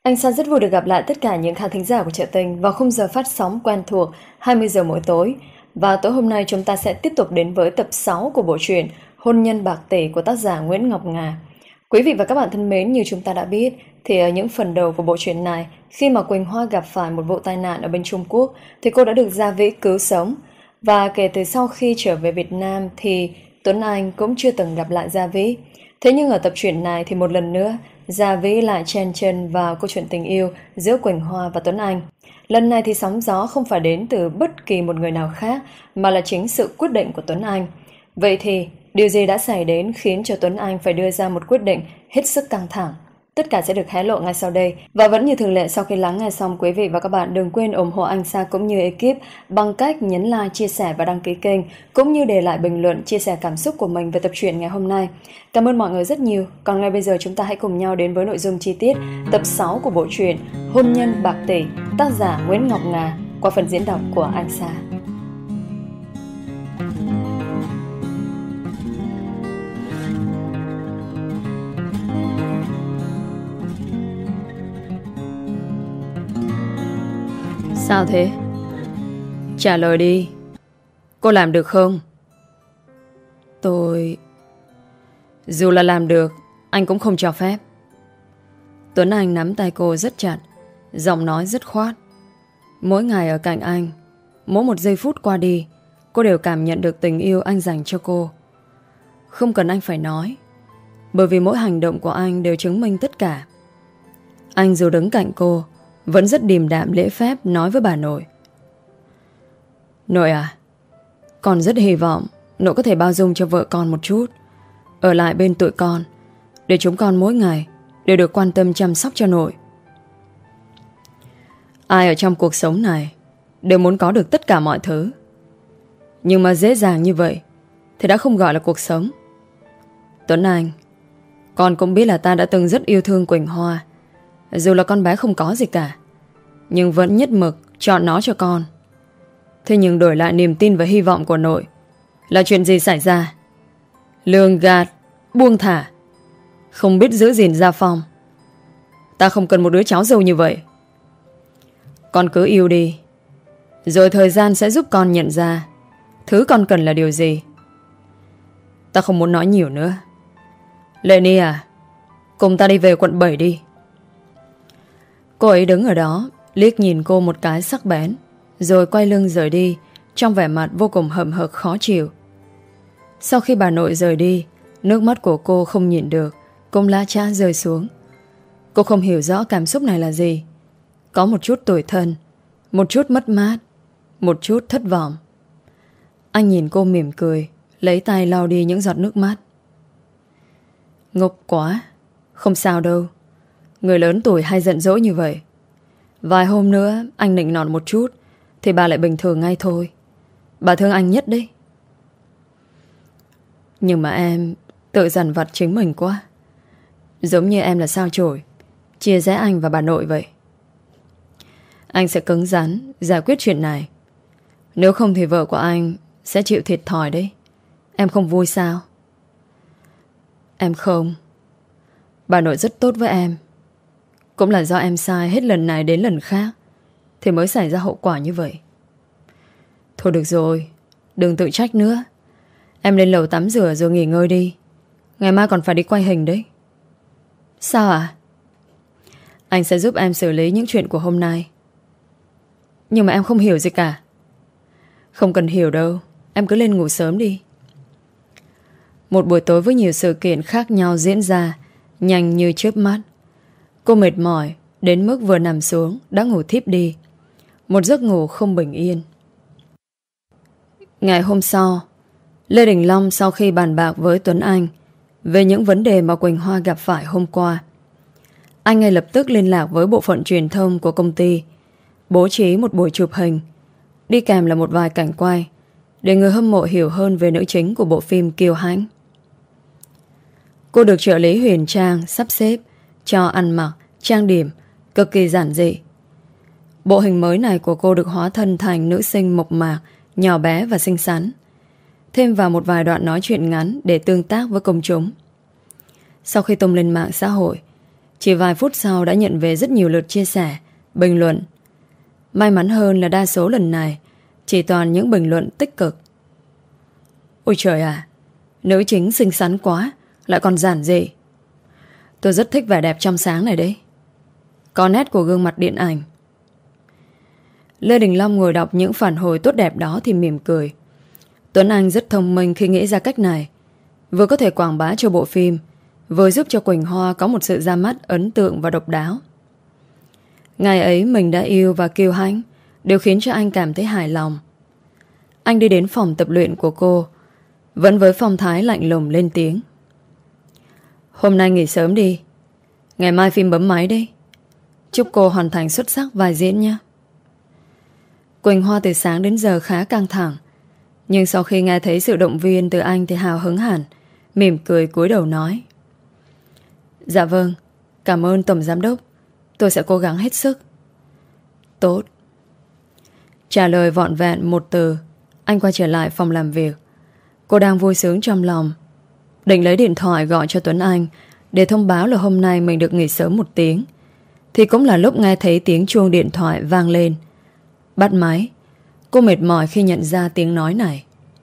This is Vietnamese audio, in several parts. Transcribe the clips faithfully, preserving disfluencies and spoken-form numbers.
Anh Sa rất vui được gặp lại tất cả những khán thính giả của Trợ Tình vào khung giờ phát sóng quen thuộc hai mươi giờ mỗi tối. Và tối hôm nay chúng ta sẽ tiếp tục đến với tập sáu của bộ truyện Hôn nhân bạc tỷ của tác giả Nguyễn Ngọc Ngà. Quý vị và các bạn thân mến, như chúng ta đã biết thì ở những phần đầu của bộ truyện này, khi mà Quỳnh Hoa gặp phải một vụ tai nạn ở bên Trung Quốc thì cô đã được Gia Vĩ cứu sống. Và kể từ sau khi trở về Việt Nam thì Tuấn Anh cũng chưa từng gặp lại Gia Vĩ. Thế nhưng ở tập truyện này thì một lần nữa Gia Vĩ lại chen chân vào câu chuyện tình yêu giữa Quỳnh Hoa và Tuấn Anh. Lần này thì sóng gió không phải đến từ bất kỳ một người nào khác mà là chính sự quyết định của Tuấn Anh. Vậy thì điều gì đã xảy đến khiến cho Tuấn Anh phải đưa ra một quyết định hết sức căng thẳng? Tất cả sẽ được hé lộ ngay sau đây. Và vẫn như thường lệ, sau khi lắng nghe xong, quý vị và các bạn đừng quên ủng hộ anh Sa cũng như ekip bằng cách nhấn like, chia sẻ và đăng ký kênh, cũng như để lại bình luận, chia sẻ cảm xúc của mình về tập truyện ngày hôm nay. Cảm ơn mọi người rất nhiều. Còn ngay bây giờ chúng ta hãy cùng nhau đến với nội dung chi tiết tập sáu của bộ truyện Hôn nhân bạc tỷ, tác giả Nguyễn Ngọc Ngà, qua phần diễn đọc của anh Sa. Sao thế? Trả lời đi. Cô làm được không? Tôi... Dù là làm được, anh cũng không cho phép. Tuấn Anh nắm tay cô rất chặt, giọng nói dứt khoát. Mỗi ngày ở cạnh anh, mỗi một giây phút qua đi, cô đều cảm nhận được tình yêu anh dành cho cô. Không cần anh phải nói, bởi vì mỗi hành động của anh đều chứng minh tất cả. Anh dù đứng cạnh cô vẫn rất điềm đạm lễ phép nói với bà nội. Nội à, con rất hy vọng nội có thể bao dung cho vợ con một chút, ở lại bên tụi con, để chúng con mỗi ngày đều được quan tâm chăm sóc cho nội. Ai ở trong cuộc sống này đều muốn có được tất cả mọi thứ, nhưng mà dễ dàng như vậy thì đã không gọi là cuộc sống. Tuấn Anh, con cũng biết là ta đã từng rất yêu thương Quỳnh Hoa. Dù là con bé không có gì cả, nhưng vẫn nhất mực chọn nó cho con. Thế nhưng đổi lại niềm tin và hy vọng của nội là chuyện gì xảy ra? Lường gạt, buông thả, không biết giữ gìn gia phong. Ta không cần một đứa cháu dâu như vậy. Con cứ yêu đi, rồi thời gian sẽ giúp con nhận ra thứ con cần là điều gì. Ta không muốn nói nhiều nữa. Lệ Ni à, cùng ta đi về quận bảy đi. Cô ấy đứng ở đó, liếc nhìn cô một cái sắc bén, rồi quay lưng rời đi, trong vẻ mặt vô cùng hậm hực khó chịu. Sau khi bà nội rời đi, nước mắt của cô không nhịn được, cũng lá chã rơi xuống. Cô không hiểu rõ cảm xúc này là gì. Có một chút tủi thân, một chút mất mát, một chút thất vọng. Anh nhìn cô mỉm cười, lấy tay lau đi những giọt nước mắt. Ngốc quá, không sao đâu. Người lớn tuổi hay giận dỗi như vậy. Vài hôm nữa anh nịnh nọt một chút thì bà lại bình thường ngay thôi. Bà thương anh nhất đấy. Nhưng mà em tự dằn vặt chính mình quá. Giống như em là sao chổi chia rẽ anh và bà nội vậy. Anh sẽ cứng rắn giải quyết chuyện này. Nếu không thì vợ của anh sẽ chịu thiệt thòi đấy. Em không vui sao? Em không. Bà nội rất tốt với em. Cũng là do em sai hết lần này đến lần khác thì mới xảy ra hậu quả như vậy. Thôi được rồi, đừng tự trách nữa. Em lên lầu tắm rửa rồi nghỉ ngơi đi. Ngày mai còn phải đi quay hình đấy. Sao à? Anh sẽ giúp em xử lý những chuyện của hôm nay. Nhưng mà em không hiểu gì cả. Không cần hiểu đâu, em cứ lên ngủ sớm đi. Một buổi tối với nhiều sự kiện khác nhau diễn ra nhanh như chớp mắt. Cô mệt mỏi đến mức vừa nằm xuống đã ngủ thiếp đi. Một giấc ngủ không bình yên. Ngày hôm sau, Lê Đình Long sau khi bàn bạc với Tuấn Anh về những vấn đề mà Quỳnh Hoa gặp phải hôm qua, anh ngay lập tức liên lạc với bộ phận truyền thông của công ty, bố trí một buổi chụp hình, đi kèm là một vài cảnh quay, để người hâm mộ hiểu hơn về nữ chính của bộ phim Kiêu Hãnh. Cô được trợ lý Huyền Trang sắp xếp cho ăn mặc, trang điểm cực kỳ giản dị. Bộ hình mới này của cô được hóa thân thành nữ sinh mộc mạc, nhỏ bé và xinh xắn, thêm vào một vài đoạn nói chuyện ngắn để tương tác với công chúng. Sau khi tung lên mạng xã hội, Chỉ vài phút sau đã nhận về rất nhiều lượt chia sẻ, bình luận. May mắn hơn là đa số lần này chỉ toàn những bình luận tích cực. Ôi trời à, nữ chính xinh xắn quá, lại còn giản dị. Tôi rất thích vẻ đẹp trong sáng này đấy. Có nét của gương mặt điện ảnh. Lê Đình Long ngồi đọc những phản hồi tốt đẹp đó thì mỉm cười. Tuấn Anh rất thông minh khi nghĩ ra cách này. Vừa có thể quảng bá cho bộ phim, vừa giúp cho Quỳnh Hoa có một sự ra mắt ấn tượng và độc đáo. Ngày ấy mình đã yêu và kiêu hãnh, đều khiến cho anh cảm thấy hài lòng. Anh đi đến phòng tập luyện của cô, vẫn với phong thái lạnh lùng lên tiếng. Hôm nay nghỉ sớm đi, ngày mai phim bấm máy đi. Chúc cô hoàn thành xuất sắc vai diễn nhé. Quỳnh Hoa từ sáng đến giờ khá căng thẳng, nhưng sau khi nghe thấy sự động viên từ anh thì hào hứng hẳn, mỉm cười cúi đầu nói. Dạ vâng, cảm ơn Tổng Giám Đốc, tôi sẽ cố gắng hết sức. Tốt. Trả lời vọn vẹn một từ, anh quay trở lại phòng làm việc. Cô đang vui sướng trong lòng, định lấy điện thoại gọi cho Tuấn Anh để thông báo là hôm nay mình được nghỉ sớm một tiếng, thì cũng là lúc nghe thấy tiếng chuông điện thoại vang lên. Bắt máy. Cô mệt mỏi khi nhận ra tiếng nói này.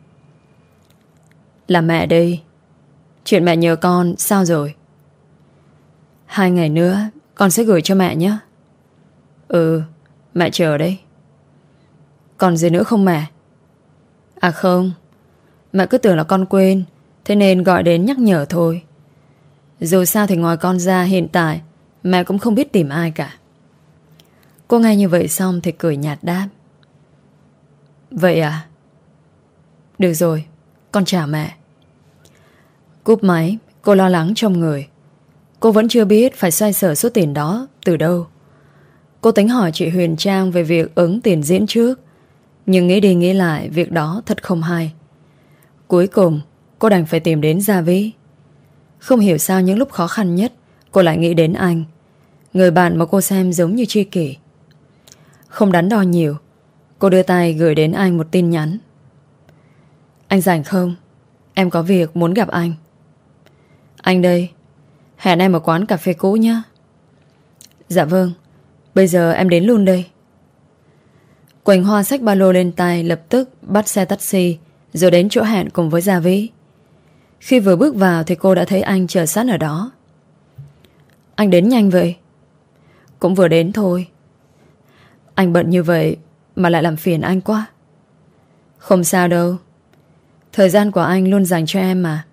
Là mẹ đây. Chuyện mẹ nhờ con sao rồi? Hai ngày nữa con sẽ gửi cho mẹ nhé. Ừ, mẹ chờ đây. Còn gì nữa không mẹ? À không, mẹ cứ tưởng là con quên, thế nên gọi đến nhắc nhở thôi. Dù sao thì ngoài con ra hiện tại mẹ cũng không biết tìm ai cả. Cô nghe như vậy xong thì cười nhạt đáp. Vậy à? Được rồi, con chào mẹ. Cúp máy, cô lo lắng trong người. Cô vẫn chưa biết phải xoay sở số tiền đó từ đâu. Cô tính hỏi chị Huyền Trang về việc ứng tiền diễn trước, nhưng nghĩ đi nghĩ lại việc đó thật không hay. Cuối cùng cô đành phải tìm đến Gia Vĩ. Không hiểu sao những lúc khó khăn nhất cô lại nghĩ đến anh, người bạn mà cô xem giống như tri kỷ. Không đắn đo nhiều, cô đưa tay gửi đến anh một tin nhắn. Anh rảnh không? Em có việc muốn gặp anh. Anh đây, hẹn em ở quán cà phê cũ nhé. Dạ vâng, bây giờ em đến luôn đây. Quỳnh Hoa xách ba lô lên tay, lập tức bắt xe taxi rồi đến chỗ hẹn cùng với Gia Vĩ. Khi vừa bước vào thì cô đã thấy anh chờ sẵn ở đó. Anh đến nhanh vậy? Cũng vừa đến thôi. Anh bận như vậy mà lại làm phiền anh quá. Không sao đâu, thời gian của anh luôn dành cho em mà.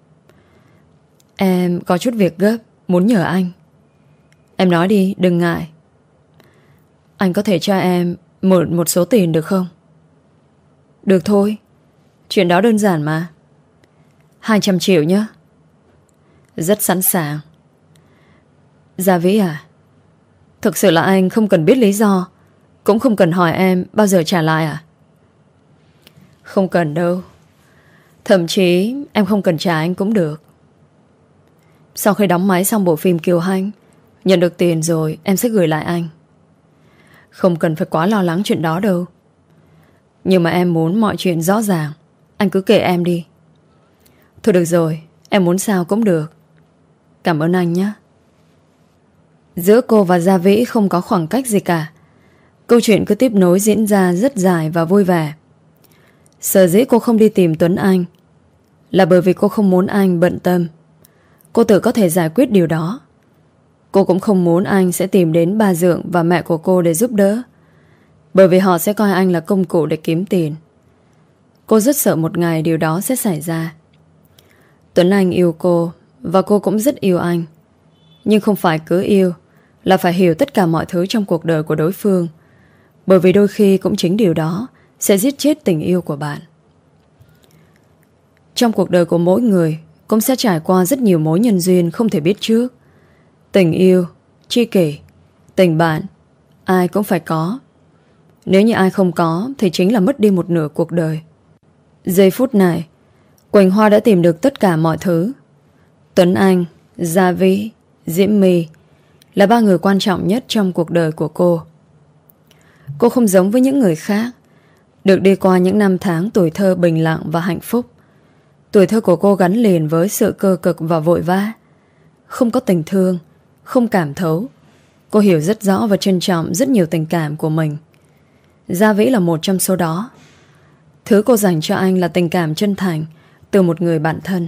Em có chút việc gấp muốn nhờ anh. Em nói đi, đừng ngại. Anh có thể cho em mượn một số tiền được không? Được thôi, chuyện đó đơn giản mà. Hai trăm triệu nhé. Rất sẵn sàng. Gia Vĩ à, thực sự là anh không cần biết lý do, cũng không cần hỏi em bao giờ trả lại à? Không cần đâu. Thậm chí em không cần trả anh cũng được. Sau khi đóng máy xong bộ phim Kiều Hanh, nhận được tiền rồi em sẽ gửi lại anh. Không cần phải quá lo lắng chuyện đó đâu. Nhưng mà em muốn mọi chuyện rõ ràng, anh cứ kể em đi. Thôi được rồi, em muốn sao cũng được. Cảm ơn anh nhé. Giữa cô và Gia Vĩ không có khoảng cách gì cả. Câu chuyện cứ tiếp nối diễn ra rất dài và vui vẻ. Sở dĩ cô không đi tìm Tuấn Anh là bởi vì cô không muốn anh bận tâm. Cô tự có thể giải quyết điều đó. Cô cũng không muốn anh sẽ tìm đến bà Dượng và mẹ của cô để giúp đỡ, bởi vì họ sẽ coi anh là công cụ để kiếm tiền. Cô rất sợ một ngày điều đó sẽ xảy ra. Tuấn Anh yêu cô và cô cũng rất yêu anh. Nhưng không phải cứ yêu là phải hiểu tất cả mọi thứ trong cuộc đời của đối phương, bởi vì đôi khi cũng chính điều đó sẽ giết chết tình yêu của bạn. Trong cuộc đời của mỗi người cũng sẽ trải qua rất nhiều mối nhân duyên không thể biết trước. Tình yêu, tri kỷ, tình bạn, ai cũng phải có. Nếu như ai không có thì chính là mất đi một nửa cuộc đời. Giây phút này, Quỳnh Hoa đã tìm được tất cả mọi thứ. Tuấn Anh, Gia Vĩ, Diễm My là ba người quan trọng nhất trong cuộc đời của cô. Cô không giống với những người khác, được đi qua những năm tháng tuổi thơ bình lặng và hạnh phúc. Tuổi thơ của cô gắn liền với sự cơ cực và vội vã, không có tình thương, không cảm thấu. Cô hiểu rất rõ và trân trọng rất nhiều tình cảm của mình. Gia Vĩ là một trong số đó. Thứ cô dành cho anh là tình cảm chân thành từ một người bạn thân.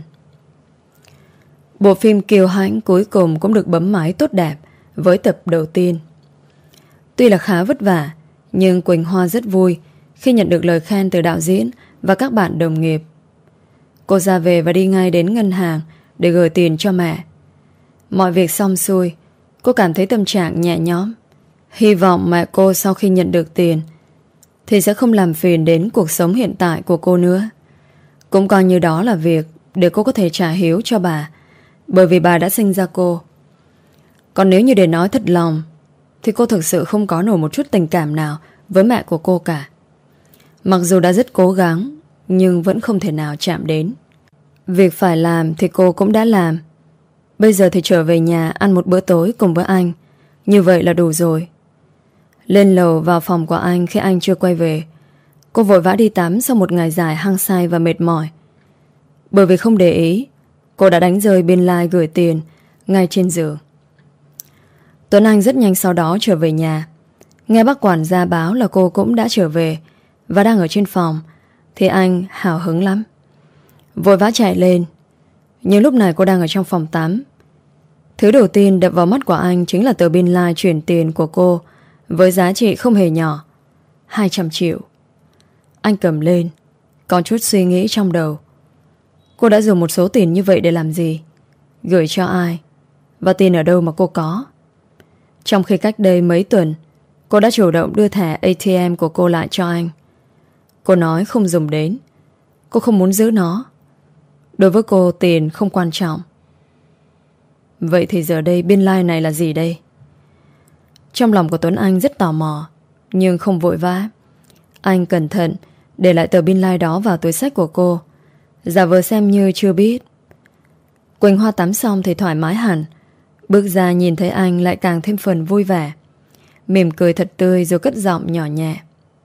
Bộ phim Kiều Hãnh cuối cùng cũng được bấm máy tốt đẹp với tập đầu tiên. Tuy là khá vất vả, nhưng Quỳnh Hoa rất vui khi nhận được lời khen từ đạo diễn và các bạn đồng nghiệp. Cô ra về và đi ngay đến ngân hàng để gửi tiền cho mẹ. Mọi việc xong xuôi, cô cảm thấy tâm trạng nhẹ nhõm. Hy vọng mẹ cô sau khi nhận được tiền thì sẽ không làm phiền đến cuộc sống hiện tại của cô nữa. Cũng coi như đó là việc để cô có thể trả hiếu cho bà, bởi vì bà đã sinh ra cô. Còn nếu như để nói thật lòng thì cô thực sự không có nổi một chút tình cảm nào với mẹ của cô cả. Mặc dù đã rất cố gắng, nhưng vẫn không thể nào chạm đến. Việc phải làm thì cô cũng đã làm. Bây giờ thì trở về nhà ăn một bữa tối cùng với anh. Như vậy là đủ rồi. Lên lầu vào phòng của anh khi anh chưa quay về. Cô vội vã đi tắm sau một ngày dài hăng say và mệt mỏi. Bởi vì không để ý, cô đã đánh rơi biên lai gửi tiền ngay trên giường. Tuấn Anh rất nhanh sau đó trở về nhà. Nghe bác quản gia báo là cô cũng đã trở về và đang ở trên phòng, thì anh hào hứng lắm, vội vã chạy lên. Nhưng lúc này cô đang ở trong phòng tắm. Thứ đầu tiên đập vào mắt của anh chính là tờ biên lai chuyển tiền của cô với giá trị không hề nhỏ, hai trăm triệu. Anh cầm lên, có chút suy nghĩ trong đầu. Cô đã dùng một số tiền như vậy để làm gì? Gửi cho ai? Và tiền ở đâu mà cô có? Trong khi cách đây mấy tuần cô đã chủ động đưa thẻ a tê em của cô lại cho anh. Cô nói không dùng đến. Cô không muốn giữ nó. Đối với cô tiền không quan trọng. Vậy thì giờ đây biên lai này là gì đây? Trong lòng của Tuấn Anh rất tò mò, nhưng không vội vã. Anh cẩn thận để lại tờ biên lai đó vào túi xách của cô, giả vờ xem như chưa biết. Quỳnh Hoa tắm xong thì thoải mái hẳn. Bước ra nhìn thấy anh lại càng thêm phần vui vẻ, mỉm cười thật tươi rồi cất giọng nhỏ nhẹ.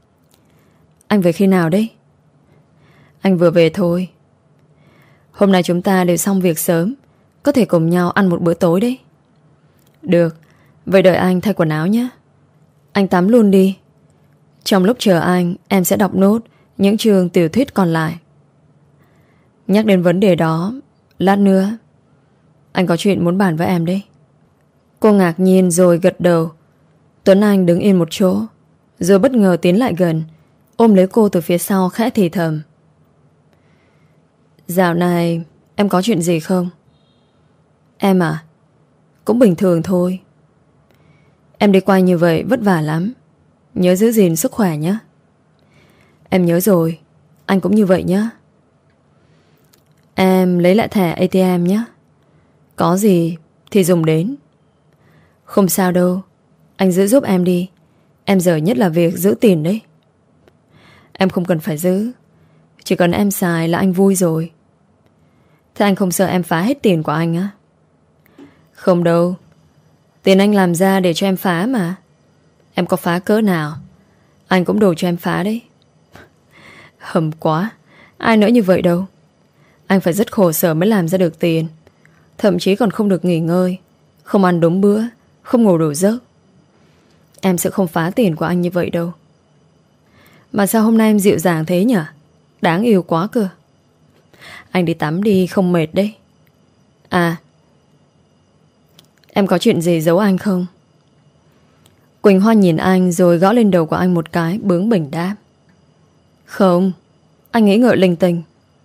Anh về khi nào đấy? Anh vừa về thôi. Hôm nay chúng ta đều xong việc sớm, có thể cùng nhau ăn một bữa tối đấy. Được, vậy đợi anh thay quần áo nhé. Anh tắm luôn đi. Trong lúc chờ anh, em sẽ đọc nốt những chương tiểu thuyết còn lại. Nhắc đến vấn đề đó, lát nữa anh có chuyện muốn bàn với em đấy. Cô ngạc nhiên rồi gật đầu. Tuấn Anh đứng yên một chỗ, rồi bất ngờ tiến lại gần, ôm lấy cô từ phía sau khẽ thì thầm. Dạo này em có chuyện gì không? Em à? Cũng bình thường thôi. Em đi quay như vậy vất vả lắm, nhớ giữ gìn sức khỏe nhé. Em nhớ rồi. Anh cũng như vậy nhé. Em lấy lại thẻ a tê em nhé. Có gì thì dùng đến. Không sao đâu, anh giữ giúp em đi. Em dở nhất là việc giữ tiền đấy. Em không cần phải giữ, chỉ cần em xài là anh vui rồi. Thế anh không sợ em phá hết tiền của anh á? Không đâu, tiền anh làm ra để cho em phá mà. Em có phá cỡ nào anh cũng đồ cho em phá đấy. Hầm quá, ai nỡ như vậy đâu. Anh phải rất khổ sở mới làm ra được tiền, thậm chí còn không được nghỉ ngơi, không ăn đúng bữa, không ngủ đủ giấc. Em sẽ không phá tiền của anh như vậy đâu. Mà sao hôm nay em dịu dàng thế nhỉ? Đáng yêu quá cơ. Anh đi tắm đi, không mệt đấy. À, em có chuyện gì giấu anh không? Quỳnh Hoa nhìn anh rồi gõ lên đầu của anh một cái, bướng bỉnh đáp. Không, anh nghĩ ngợi linh tinh.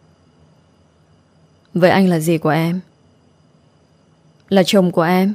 Vậy anh là gì của em? Là chồng của em.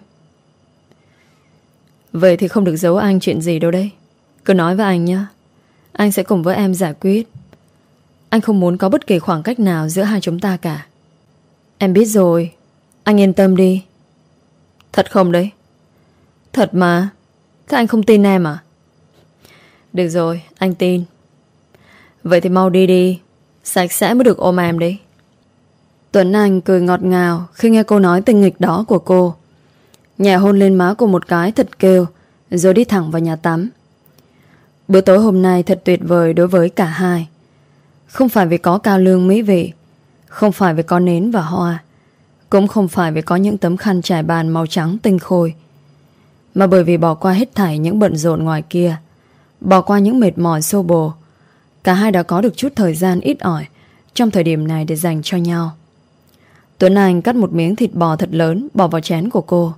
Vậy thì không được giấu anh chuyện gì đâu đấy. Cứ nói với anh nhé, anh sẽ cùng với em giải quyết. Anh không muốn có bất kỳ khoảng cách nào giữa hai chúng ta cả. Em biết rồi, anh yên tâm đi. Thật không đấy? Thật mà. Thế anh không tin em à? Được rồi, anh tin. Vậy thì mau đi đi, sạch sẽ mới được ôm em đấy. Tuấn Anh cười ngọt ngào khi nghe câu nói tinh nghịch đó của cô, nhẹ hôn lên má cô một cái thật kêu, rồi đi thẳng vào nhà tắm. Bữa tối hôm nay thật tuyệt vời đối với cả hai. Không phải vì có cao lương mỹ vị, không phải vì có nến và hoa, cũng không phải vì có những tấm khăn trải bàn màu trắng tinh khôi, mà bởi vì bỏ qua hết thảy những bận rộn ngoài kia, bỏ qua những mệt mỏi xô bồ, cả hai đã có được chút thời gian ít ỏi trong thời điểm này để dành cho nhau. Tuấn Anh cắt một miếng thịt bò thật lớn bỏ vào chén của cô.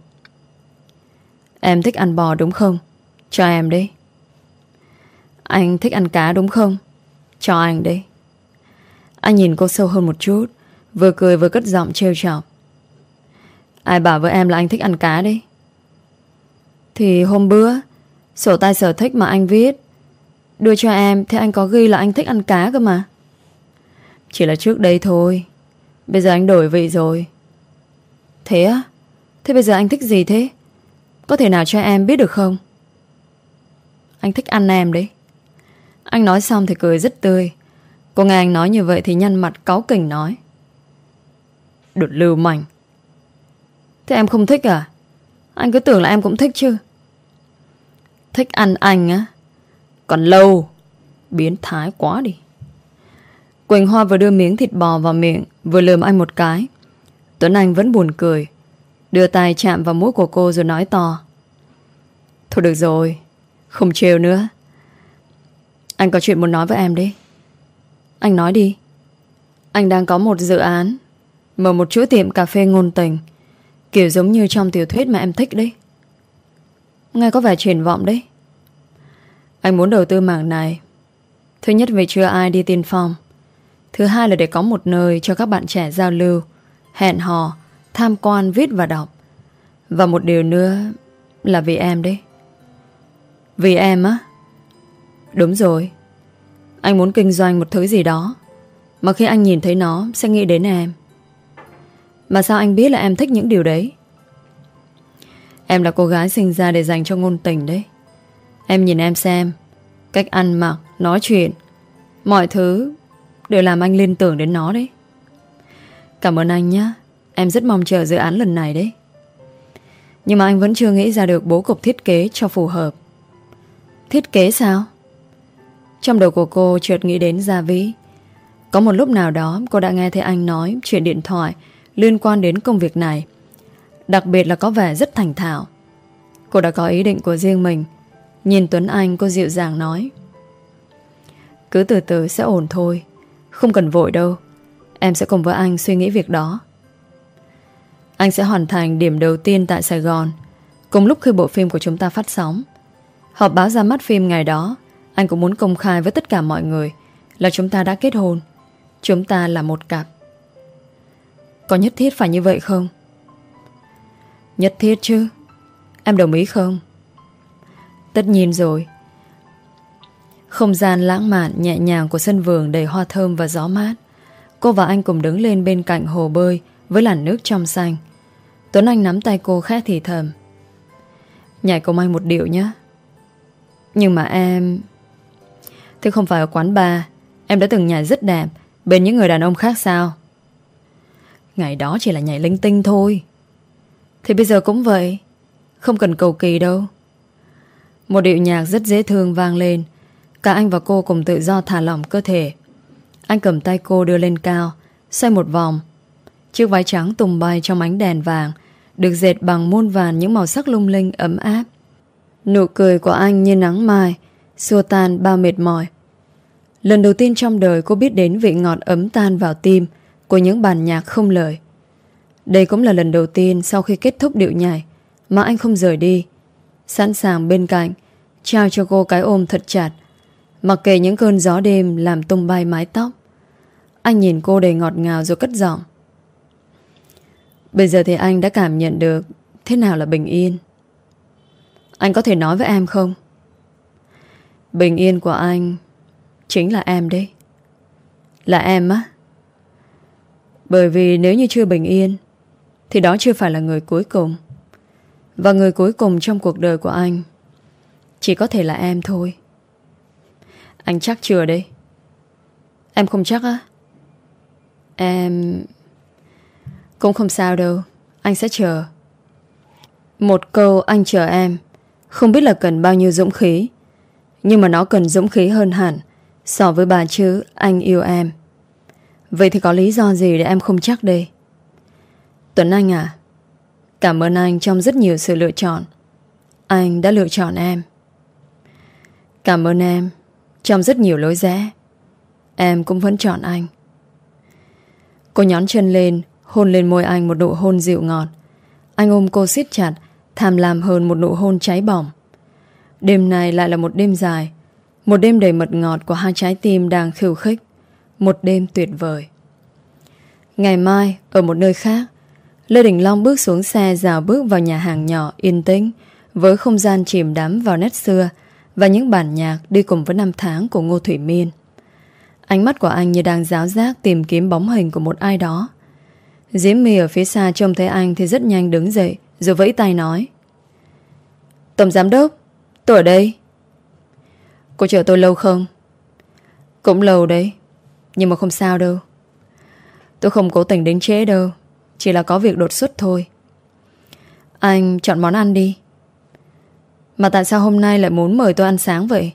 Em thích ăn bò đúng không? Cho em đi. Anh thích ăn cá đúng không? Cho anh đi. Anh nhìn cô sâu hơn một chút, vừa cười vừa cất giọng trêu chọc. Ai bảo với em là anh thích ăn cá đi? Thì hôm bữa sổ tay sở thích mà anh viết đưa cho em thì anh có ghi là anh thích ăn cá cơ mà. Chỉ là trước đây thôi, bây giờ anh đổi vị rồi. Thế á? Thế bây giờ anh thích gì thế? Có thể nào cho em biết được không? Anh thích ăn em đấy. Anh nói xong thì cười rất tươi. Cô nghe anh nói như vậy thì nhăn mặt cáu kỉnh nói. Đột lưu manh. Thế em không thích à? Anh cứ tưởng là em cũng thích chứ. Thích ăn anh á? Còn lâu. Biến thái quá đi. Quỳnh Hoa vừa đưa miếng thịt bò vào miệng, vừa lườm anh một cái. Tuấn Anh vẫn buồn cười, đưa tay chạm vào mũi của cô rồi nói to. Thôi được rồi, không trêu nữa. Anh có chuyện muốn nói với em đấy. Anh nói đi. Anh đang có một dự án mở một chuỗi tiệm cà phê ngôn tình, kiểu giống như trong tiểu thuyết mà em thích đấy. Nghe có vẻ triển vọng đấy. Anh muốn đầu tư mảng này. Thứ nhất vì chưa ai đi tiên phong. Thứ hai là để có một nơi cho các bạn trẻ giao lưu, hẹn hò, tham quan, viết và đọc. Và một điều nữa là vì em đấy. Vì em á? Đúng rồi. Anh muốn kinh doanh một thứ gì đó mà khi anh nhìn thấy nó sẽ nghĩ đến em. Mà sao anh biết là em thích những điều đấy? Em là cô gái sinh ra để dành cho ngôn tình đấy. Em nhìn em xem, cách ăn mặc, nói chuyện, mọi thứ đều làm anh liên tưởng đến nó đấy. Cảm ơn anh nhé. Em rất mong chờ dự án lần này đấy. Nhưng mà anh vẫn chưa nghĩ ra được bố cục thiết kế cho phù hợp. Thiết kế sao? Trong đầu của cô chợt nghĩ đến Gia Vĩ. Có một lúc nào đó cô đã nghe thấy anh nói chuyện điện thoại liên quan đến công việc này. Đặc biệt là có vẻ rất thành thạo. Cô đã có ý định của riêng mình. Nhìn Tuấn Anh, cô dịu dàng nói. Cứ từ từ sẽ ổn thôi. Không cần vội đâu. Em sẽ cùng với anh suy nghĩ việc đó. Anh sẽ hoàn thành điểm đầu tiên tại Sài Gòn cùng lúc khi bộ phim của chúng ta phát sóng. Họp báo ra mắt phim ngày đó, anh cũng muốn công khai với tất cả mọi người là chúng ta đã kết hôn. Chúng ta là một cặp. Có nhất thiết phải như vậy không? Nhất thiết chứ. Em đồng ý không? Tất nhiên rồi. Không gian lãng mạn nhẹ nhàng của sân vườn đầy hoa thơm và gió mát. Cô và anh cùng đứng lên bên cạnh hồ bơi với làn nước trong xanh. Tuấn Anh nắm tay cô khẽ thì thầm. Nhảy cùng anh một điệu nhé. Nhưng mà em... Thế không phải ở quán bar em đã từng nhảy rất đẹp bên những người đàn ông khác sao? Ngày đó chỉ là nhảy linh tinh thôi. Thì bây giờ cũng vậy. Không cần cầu kỳ đâu. Một điệu nhạc rất dễ thương vang lên. Cả anh và cô cùng tự do thả lỏng cơ thể. Anh cầm tay cô đưa lên cao, xoay một vòng. Chiếc váy trắng tung bay trong ánh đèn vàng, được dệt bằng muôn vàn những màu sắc lung linh ấm áp. Nụ cười của anh như nắng mai, xua tan bao mệt mỏi. Lần đầu tiên trong đời cô biết đến vị ngọt ấm tan vào tim của những bản nhạc không lời. Đây cũng là lần đầu tiên sau khi kết thúc điệu nhảy mà anh không rời đi, sẵn sàng bên cạnh, trao cho cô cái ôm thật chặt, mặc kệ những cơn gió đêm làm tung bay mái tóc. Anh nhìn cô đầy ngọt ngào rồi cất giọng. Bây giờ thì anh đã cảm nhận được thế nào là bình yên. Anh có thể nói với em không? Bình yên của anh chính là em đấy. Là em á? Bởi vì nếu như chưa bình yên thì đó chưa phải là người cuối cùng. Và người cuối cùng trong cuộc đời của anh chỉ có thể là em thôi. Anh chắc chưa đấy? Em không chắc á? Em... Cũng không sao đâu. Anh sẽ chờ. Một câu anh chờ em không biết là cần bao nhiêu dũng khí, nhưng mà nó cần dũng khí hơn hẳn so với ba chữ anh yêu em. Vậy thì có lý do gì để em không chắc đây? Tuấn Anh à, cảm ơn anh trong rất nhiều sự lựa chọn. Anh đã lựa chọn em. Cảm ơn em trong rất nhiều lối rẽ. Em cũng vẫn chọn anh. Cô nhón chân lên, hôn lên môi anh một nụ hôn dịu ngọt. Anh ôm cô siết chặt, tham lam hơn một nụ hôn cháy bỏng. Đêm này lại là một đêm dài, một đêm đầy mật ngọt của hai trái tim đang khiêu khích. Một đêm tuyệt vời. Ngày mai, ở một nơi khác, Lê Đình Long bước xuống xe, dào bước vào nhà hàng nhỏ yên tĩnh, với không gian chìm đắm vào nét xưa và những bản nhạc đi cùng với năm tháng của Ngô Thủy Miên. Ánh mắt của anh như đang giáo giác tìm kiếm bóng hình của một ai đó. Diễm My ở phía xa trông thấy anh thì rất nhanh đứng dậy, rồi vẫy tay nói: Tổng giám đốc, tôi ở đây. Cô chờ tôi lâu không? Cũng lâu đấy, nhưng mà không sao đâu. Tôi không cố tình đến trễ đâu, chỉ là có việc đột xuất thôi. Anh chọn món ăn đi. Mà tại sao hôm nay lại muốn mời tôi ăn sáng vậy?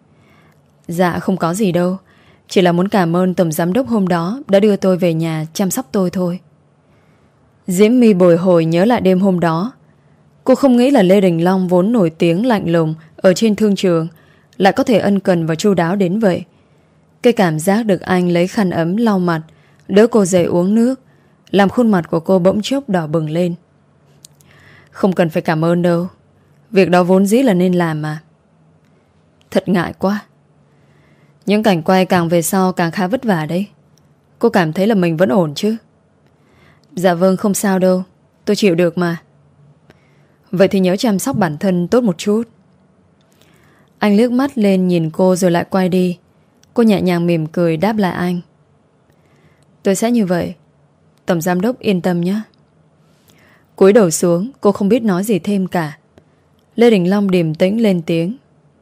Dạ không có gì đâu, chỉ là muốn cảm ơn tổng giám đốc hôm đó đã đưa tôi về nhà chăm sóc tôi thôi. Diễm My bồi hồi nhớ lại đêm hôm đó. Cô không nghĩ là Lê Đình Long vốn nổi tiếng lạnh lùng ở trên thương trường lại có thể ân cần và chu đáo đến vậy. Cái cảm giác được anh lấy khăn ấm lau mặt, đỡ cô dậy uống nước, làm khuôn mặt của cô bỗng chốc đỏ bừng lên. Không cần phải cảm ơn đâu, việc đó vốn dĩ là nên làm mà. Thật ngại quá. Những cảnh quay càng về sau càng khá vất vả đấy. Cô cảm thấy là mình vẫn ổn chứ? Dạ vâng, không sao đâu, tôi chịu được mà. Vậy thì nhớ chăm sóc bản thân tốt một chút. Anh liếc mắt lên nhìn cô rồi lại quay đi. Cô nhẹ nhàng mỉm cười đáp lại anh: Tôi sẽ như vậy, tổng giám đốc yên tâm nhé. Cúi đầu xuống, cô không biết nói gì thêm cả. Lê Đình Long điềm tĩnh lên tiếng: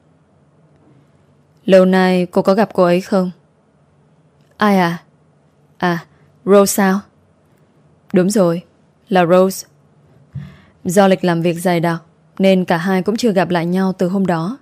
Lâu nay cô có gặp cô ấy không? Ai à? À, Rose sao? Đúng rồi, là Rose. Do lịch làm việc dày đặc nên cả hai cũng chưa gặp lại nhau từ hôm đó.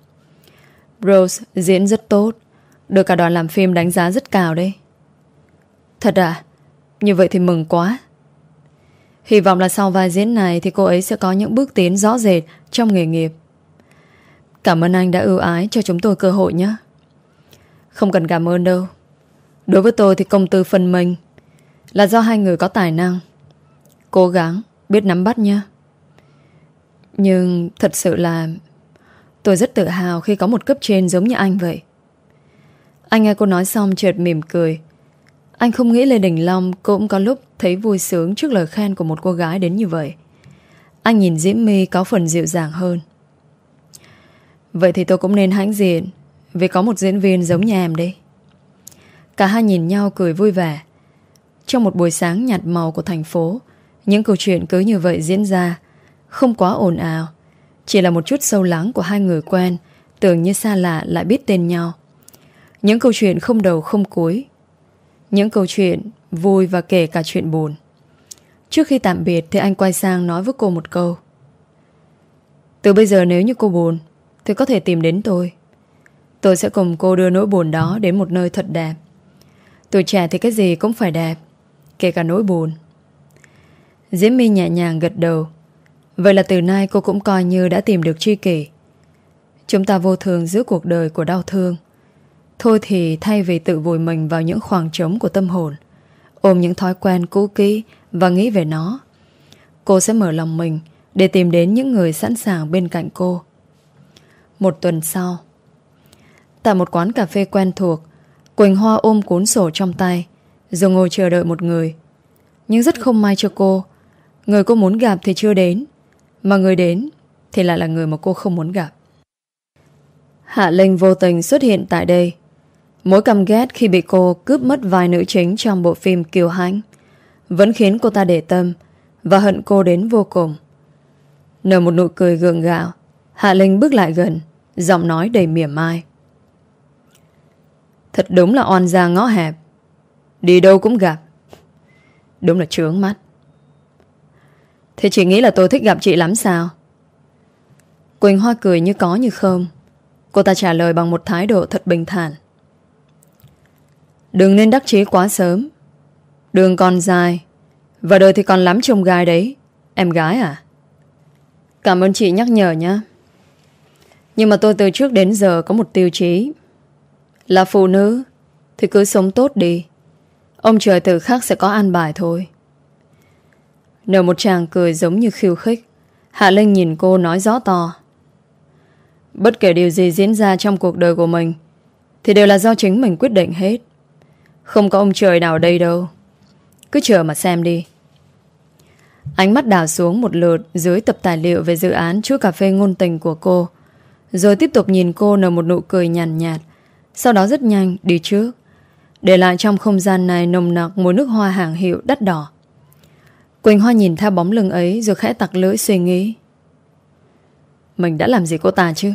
Rose diễn rất tốt, được cả đoàn làm phim đánh giá rất cao đấy. Thật à? Như vậy thì mừng quá. Hy vọng là sau vai diễn này thì cô ấy sẽ có những bước tiến rõ rệt trong nghề nghiệp. Cảm ơn anh đã ưu ái cho chúng tôi cơ hội nhé. Không cần cảm ơn đâu. Đối với tôi thì công tư phân minh là do hai người có tài năng. Cố gắng, biết nắm bắt nhé. Nhưng thật sự là tôi rất tự hào khi có một cấp trên giống như anh vậy. Anh nghe cô nói xong chợt mỉm cười. Anh không nghĩ Lê Đình Long cũng có lúc thấy vui sướng trước lời khen của một cô gái đến như vậy. Anh nhìn Diễm My có phần dịu dàng hơn. Vậy thì tôi cũng nên hãnh diện vì có một diễn viên giống như em đấy. Cả hai nhìn nhau cười vui vẻ. Trong một buổi sáng nhạt màu của thành phố, những câu chuyện cứ như vậy diễn ra, không quá ồn ào, chỉ là một chút sâu lắng của hai người quen, tưởng như xa lạ lại biết tên nhau. Những câu chuyện không đầu không cuối, những câu chuyện vui và kể cả chuyện buồn. Trước khi tạm biệt thì anh quay sang nói với cô một câu: Từ bây giờ nếu như cô buồn thì có thể tìm đến tôi. Tôi sẽ cùng cô đưa nỗi buồn đó đến một nơi thật đẹp. Tuổi trẻ thì cái gì cũng phải đẹp, kể cả nỗi buồn. Diễm My nhẹ nhàng gật đầu. Vậy là từ nay cô cũng coi như đã tìm được tri kỷ. Chúng ta vô thường giữa cuộc đời của đau thương. Thôi thì thay vì tự vùi mình vào những khoảng trống của tâm hồn, ôm những thói quen cũ kỹ và nghĩ về nó, cô sẽ mở lòng mình để tìm đến những người sẵn sàng bên cạnh cô. Một tuần sau, tại một quán cà phê quen thuộc, Quỳnh Hoa ôm cuốn sổ trong tay rồi ngồi chờ đợi một người. Nhưng rất không may cho cô, người cô muốn gặp thì chưa đến, mà người đến thì lại là người mà cô không muốn gặp. Hạ Linh vô tình xuất hiện tại đây. Mối căm ghét khi bị cô cướp mất vai nữ chính trong bộ phim Kiều Hãnh vẫn khiến cô ta để tâm và hận cô đến vô cùng. Nở một nụ cười gượng gạo, Hạ Linh bước lại gần, giọng nói đầy mỉa mai: Thật đúng là oan gia ngõ hẹp, đi đâu cũng gặp. Đúng là chướng mắt. Thế chị nghĩ là tôi thích gặp chị lắm sao? Quỳnh Hoa cười như có như không. Cô ta trả lời bằng một thái độ thật bình thản: Đừng nên đắc chí quá sớm. Đường còn dài, Vào đời thì còn lắm trông gai đấy. Em gái à? Cảm ơn chị nhắc nhở nhá. Nhưng mà tôi từ trước đến giờ có một tiêu chí. Là phụ nữ thì cứ sống tốt đi. Ông trời tự khắc sẽ có an bài thôi. Nở một tràng cười giống như khiêu khích. Hạ Linh nhìn cô nói rõ to. Bất kể điều gì diễn ra trong cuộc đời của mình thì đều là do chính mình quyết định hết. Không có ông trời nào ở đây đâu. Cứ chờ mà xem đi. Ánh mắt đảo xuống một lượt dưới tập tài liệu về dự án chuỗi cà phê ngôn tình của cô, rồi tiếp tục nhìn cô nở một nụ cười nhàn nhạt, nhạt. Sau đó rất nhanh đi trước, để lại trong không gian này nồng nặc mùi nước hoa hàng hiệu đắt đỏ. Quỳnh Hoa nhìn theo bóng lưng ấy rồi khẽ tặc lưỡi suy nghĩ. Mình đã làm gì cô ta chứ?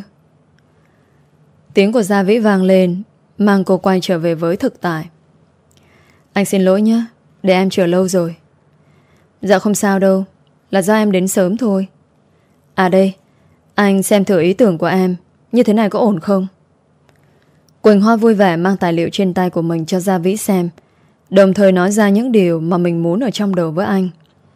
Tiếng của Gia Vĩ vang lên, mang cô quay trở về với thực tại. Anh xin lỗi nhé, để em chờ lâu rồi. Dạ không sao đâu, là do em đến sớm thôi. À đây, anh xem thử ý tưởng của em, như thế này có ổn không? Quỳnh Hoa vui vẻ mang tài liệu trên tay của mình cho Gia Vĩ xem, đồng thời nói ra những điều mà mình muốn ở trong đầu với anh.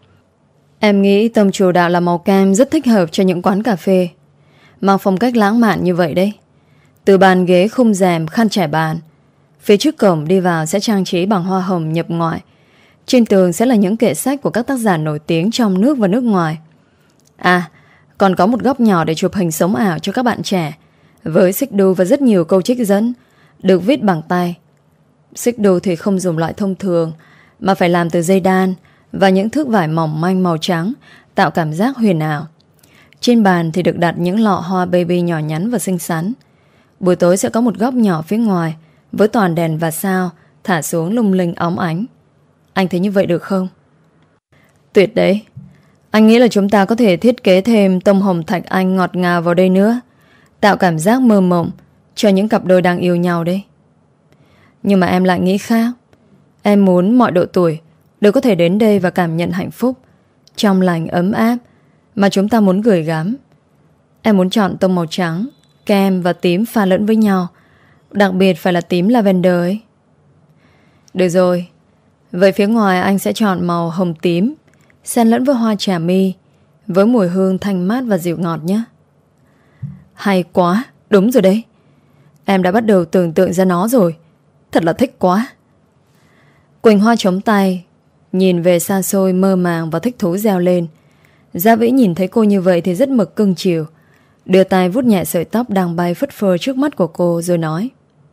Em nghĩ tông chủ đạo là màu cam rất thích hợp cho những quán cà phê, mang phong cách lãng mạn như vậy đấy. Từ bàn ghế, khung rèm, khăn trải bàn, phía trước cổng đi vào sẽ trang trí bằng hoa hồng nhập ngoại. Trên tường sẽ là những kệ sách của các tác giả nổi tiếng trong nước và nước ngoài. À, còn có một góc nhỏ để chụp hình sống ảo cho các bạn trẻ, với xích đu và rất nhiều câu trích dẫn, được viết bằng tay. Xích đu thì không dùng loại thông thường, mà phải làm từ dây đan và những thước vải mỏng manh màu trắng, tạo cảm giác huyền ảo. Trên bàn thì được đặt những lọ hoa baby nhỏ nhắn và xinh xắn. Buổi tối sẽ có một góc nhỏ phía ngoài với toàn đèn và sao thả xuống lung linh óng ánh. Anh thấy như vậy được không? Tuyệt đấy. Anh nghĩ là chúng ta có thể thiết kế thêm tông hồng thạch anh ngọt ngào vào đây nữa, tạo cảm giác mơ mộng cho những cặp đôi đang yêu nhau đấy. Nhưng mà em lại nghĩ khác. Em muốn mọi độ tuổi đều có thể đến đây và cảm nhận hạnh phúc trong lành ấm áp mà chúng ta muốn gửi gắm. Em muốn chọn tông màu trắng, kem và tím pha lẫn với nhau, đặc biệt phải là tím lavender ấy. Được rồi, vậy phía ngoài anh sẽ chọn màu hồng tím, xen lẫn với hoa trà my, với mùi hương thanh mát và dịu ngọt nhé. Hay quá, đúng rồi đấy. Em đã bắt đầu tưởng tượng ra nó rồi. Thật là thích quá. Quỳnh Hoa chống tay, nhìn về xa xôi mơ màng và thích thú reo lên. Gia Vĩ nhìn thấy cô như vậy thì rất mực cưng chiều, đưa tay vuốt nhẹ sợi tóc đang bay phất phơ trước mắt của cô rồi nói.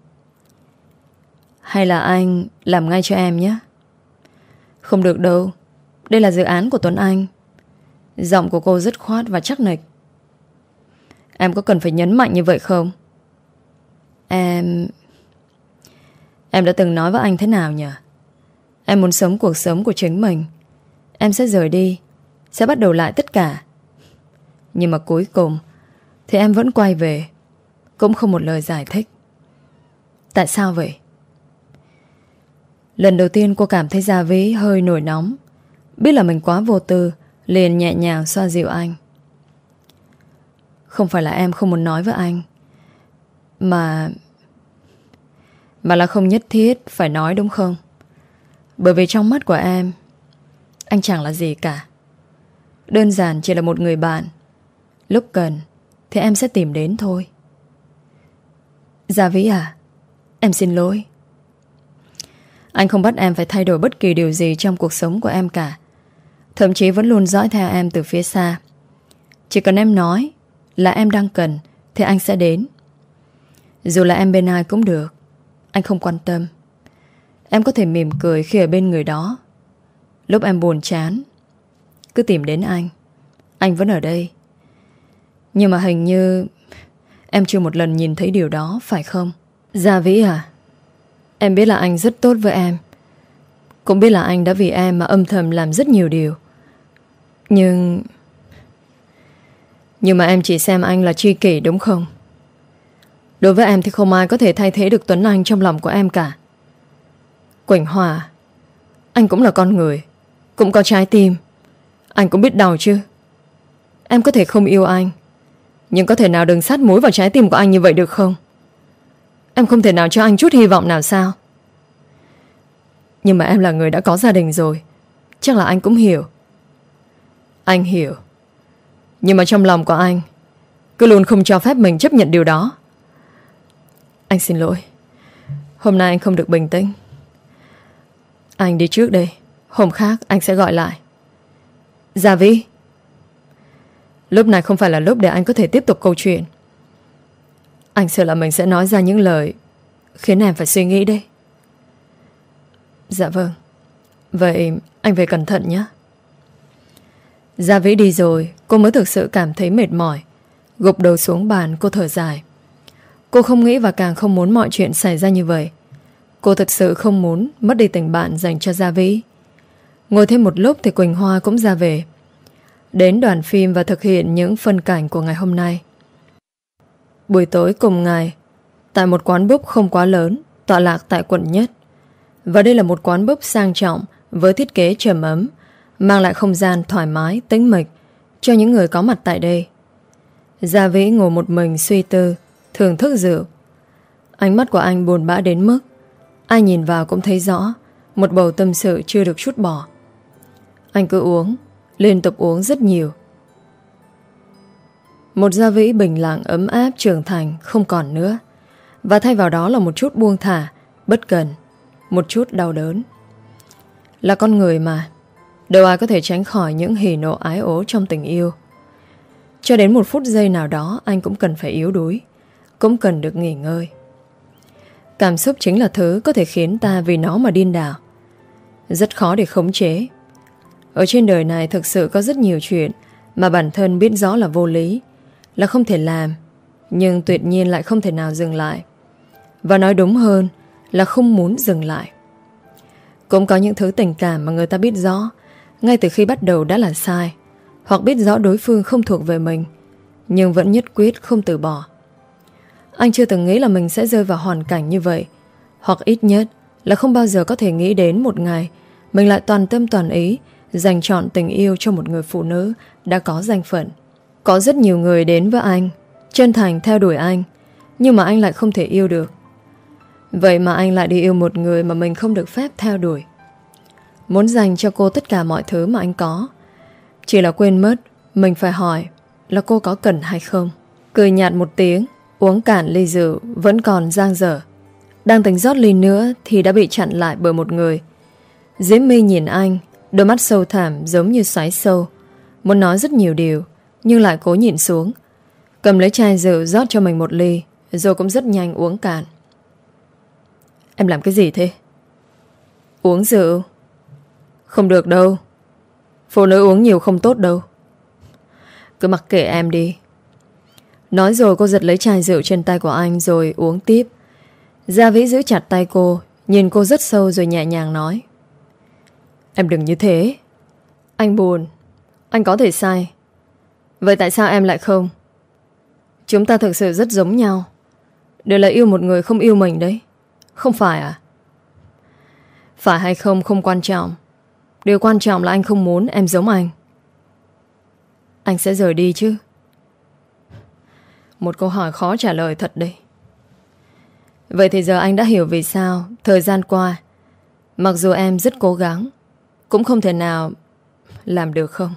Hay là anh làm ngay cho em nhé. Không được đâu, đây là dự án của Tuấn Anh. Giọng của cô rất khoát và chắc nịch. Em có cần phải nhấn mạnh như vậy không? Em... Em đã từng nói với anh thế nào nhỉ? Em muốn sống cuộc sống của chính mình. Em sẽ rời đi, sẽ bắt đầu lại tất cả. Nhưng mà cuối cùng thì em vẫn quay về, cũng không một lời giải thích. Tại sao vậy? Lần đầu tiên cô cảm thấy Gia Vĩ hơi nổi nóng, biết là mình quá vô tư, liền nhẹ nhàng xoa dịu anh. Không phải là em không muốn nói với anh, Mà Mà là không nhất thiết phải nói, đúng không? Bởi vì trong mắt của em, anh chẳng là gì cả. Đơn giản chỉ là một người bạn. Lúc cần thì em sẽ tìm đến thôi. Gia Vĩ à, em xin lỗi. Anh không bắt em phải thay đổi bất kỳ điều gì trong cuộc sống của em cả. Thậm chí vẫn luôn dõi theo em từ phía xa. Chỉ cần em nói là em đang cần thì anh sẽ đến. Dù là em bên ai cũng được, anh không quan tâm. Em có thể mỉm cười khi ở bên người đó. Lúc em buồn chán, cứ tìm đến anh. Anh vẫn ở đây. Nhưng mà hình như em chưa một lần nhìn thấy điều đó, phải không? Gia Vĩ à, em biết là anh rất tốt với em, cũng biết là anh đã vì em mà âm thầm làm rất nhiều điều. Nhưng Nhưng mà em chỉ xem anh là tri kỷ, đúng không? Đối với em thì không ai có thể thay thế được Tuấn Anh trong lòng của em cả. Quỳnh Hoa, anh cũng là con người, cũng có trái tim. Anh cũng biết đau chứ. Em có thể không yêu anh, nhưng có thể nào đừng sát muối vào trái tim của anh như vậy được không? Em không thể nào cho anh chút hy vọng nào sao? Nhưng mà em là người đã có gia đình rồi, Chắc là anh cũng hiểu. Anh hiểu. Nhưng mà trong lòng của anh cứ luôn không cho phép mình chấp nhận điều đó. Anh xin lỗi. Hôm nay anh không được bình tĩnh. Anh đi trước đây. Hôm khác anh sẽ gọi lại. Gia Vĩ, lúc này không phải là lúc để anh có thể tiếp tục câu chuyện. Anh sợ là mình sẽ nói ra những lời khiến em phải suy nghĩ đấy. Dạ vâng. Vậy anh về cẩn thận nhé. Gia Vĩ đi rồi, cô mới thực sự cảm thấy mệt mỏi. Gục đầu xuống bàn, cô thở dài. Cô không nghĩ và càng không muốn mọi chuyện xảy ra như vậy. Cô thực sự không muốn mất đi tình bạn dành cho Gia Vĩ. Ngồi thêm một lúc thì Quỳnh Hoa cũng ra về, đến đoàn phim và thực hiện những phân cảnh của ngày hôm nay. Buổi tối cùng ngày, tại một quán búp không quá lớn, tọa lạc tại quận Nhất. Và đây là một quán búp sang trọng với thiết kế trầm ấm, mang lại không gian thoải mái, tĩnh mịch cho những người có mặt tại đây. Gia Vĩ ngồi một mình suy tư, thưởng thức rượu. Ánh mắt của anh buồn bã đến mức ai nhìn vào cũng thấy rõ một bầu tâm sự chưa được trút bỏ. Anh cứ uống, liên tục uống rất nhiều. Một Gia Vĩ bình lặng, ấm áp, trưởng thành không còn nữa. Và thay vào đó là một chút buông thả, bất cần, một chút đau đớn. Là con người mà, đâu ai có thể tránh khỏi những hỉ nộ ái ố trong tình yêu. Cho đến một phút giây nào đó anh cũng cần phải yếu đuối, cũng cần được nghỉ ngơi. Cảm xúc chính là thứ có thể khiến ta vì nó mà điên đảo, rất khó để khống chế. Ở trên đời này thực sự có rất nhiều chuyện mà bản thân biết rõ là vô lý, là không thể làm, nhưng tuyệt nhiên lại không thể nào dừng lại. Và nói đúng hơn là không muốn dừng lại. Cũng có những thứ tình cảm mà người ta biết rõ ngay từ khi bắt đầu đã là sai, hoặc biết rõ đối phương không thuộc về mình, nhưng vẫn nhất quyết không từ bỏ. Anh chưa từng nghĩ là mình sẽ rơi vào hoàn cảnh như vậy, hoặc ít nhất là không bao giờ có thể nghĩ đến một ngày mình lại toàn tâm toàn ý dành trọn tình yêu cho một người phụ nữ đã có danh phận. Có rất nhiều người đến với anh, chân thành theo đuổi anh, nhưng mà anh lại không thể yêu được. Vậy mà anh lại đi yêu một người mà mình không được phép theo đuổi. Muốn dành cho cô tất cả mọi thứ mà anh có, chỉ là quên mất mình phải hỏi là cô có cần hay không. Cười nhạt một tiếng, uống cạn ly rượu vẫn còn dang dở. Đang tính rót ly nữa thì đã bị chặn lại bởi một người. Diễm My nhìn anh, đôi mắt sâu thẳm giống như xoáy sâu, muốn nói rất nhiều điều nhưng lại cố nhịn xuống. Cầm lấy chai rượu rót cho mình một ly, rồi cũng rất nhanh uống cạn. Em làm cái gì thế? Uống rượu? Không được đâu. Phụ nữ uống nhiều không tốt đâu. Cứ mặc kệ em đi. Nói rồi cô giật lấy chai rượu trên tay của anh rồi uống tiếp. Gia Vĩ giữ chặt tay cô, nhìn cô rất sâu rồi nhẹ nhàng nói: Em đừng như thế. Anh buồn. Anh có thể sai. Vậy tại sao em lại không? Chúng ta thực sự rất giống nhau, đều là yêu một người không yêu mình đấy, không phải à? Phải hay không không quan trọng. Điều quan trọng là anh không muốn em giống anh. Anh sẽ rời đi chứ? Một câu hỏi khó trả lời thật đấy. Vậy thì giờ anh đã hiểu vì sao thời gian qua, mặc dù em rất cố gắng, cũng không thể nào làm được không?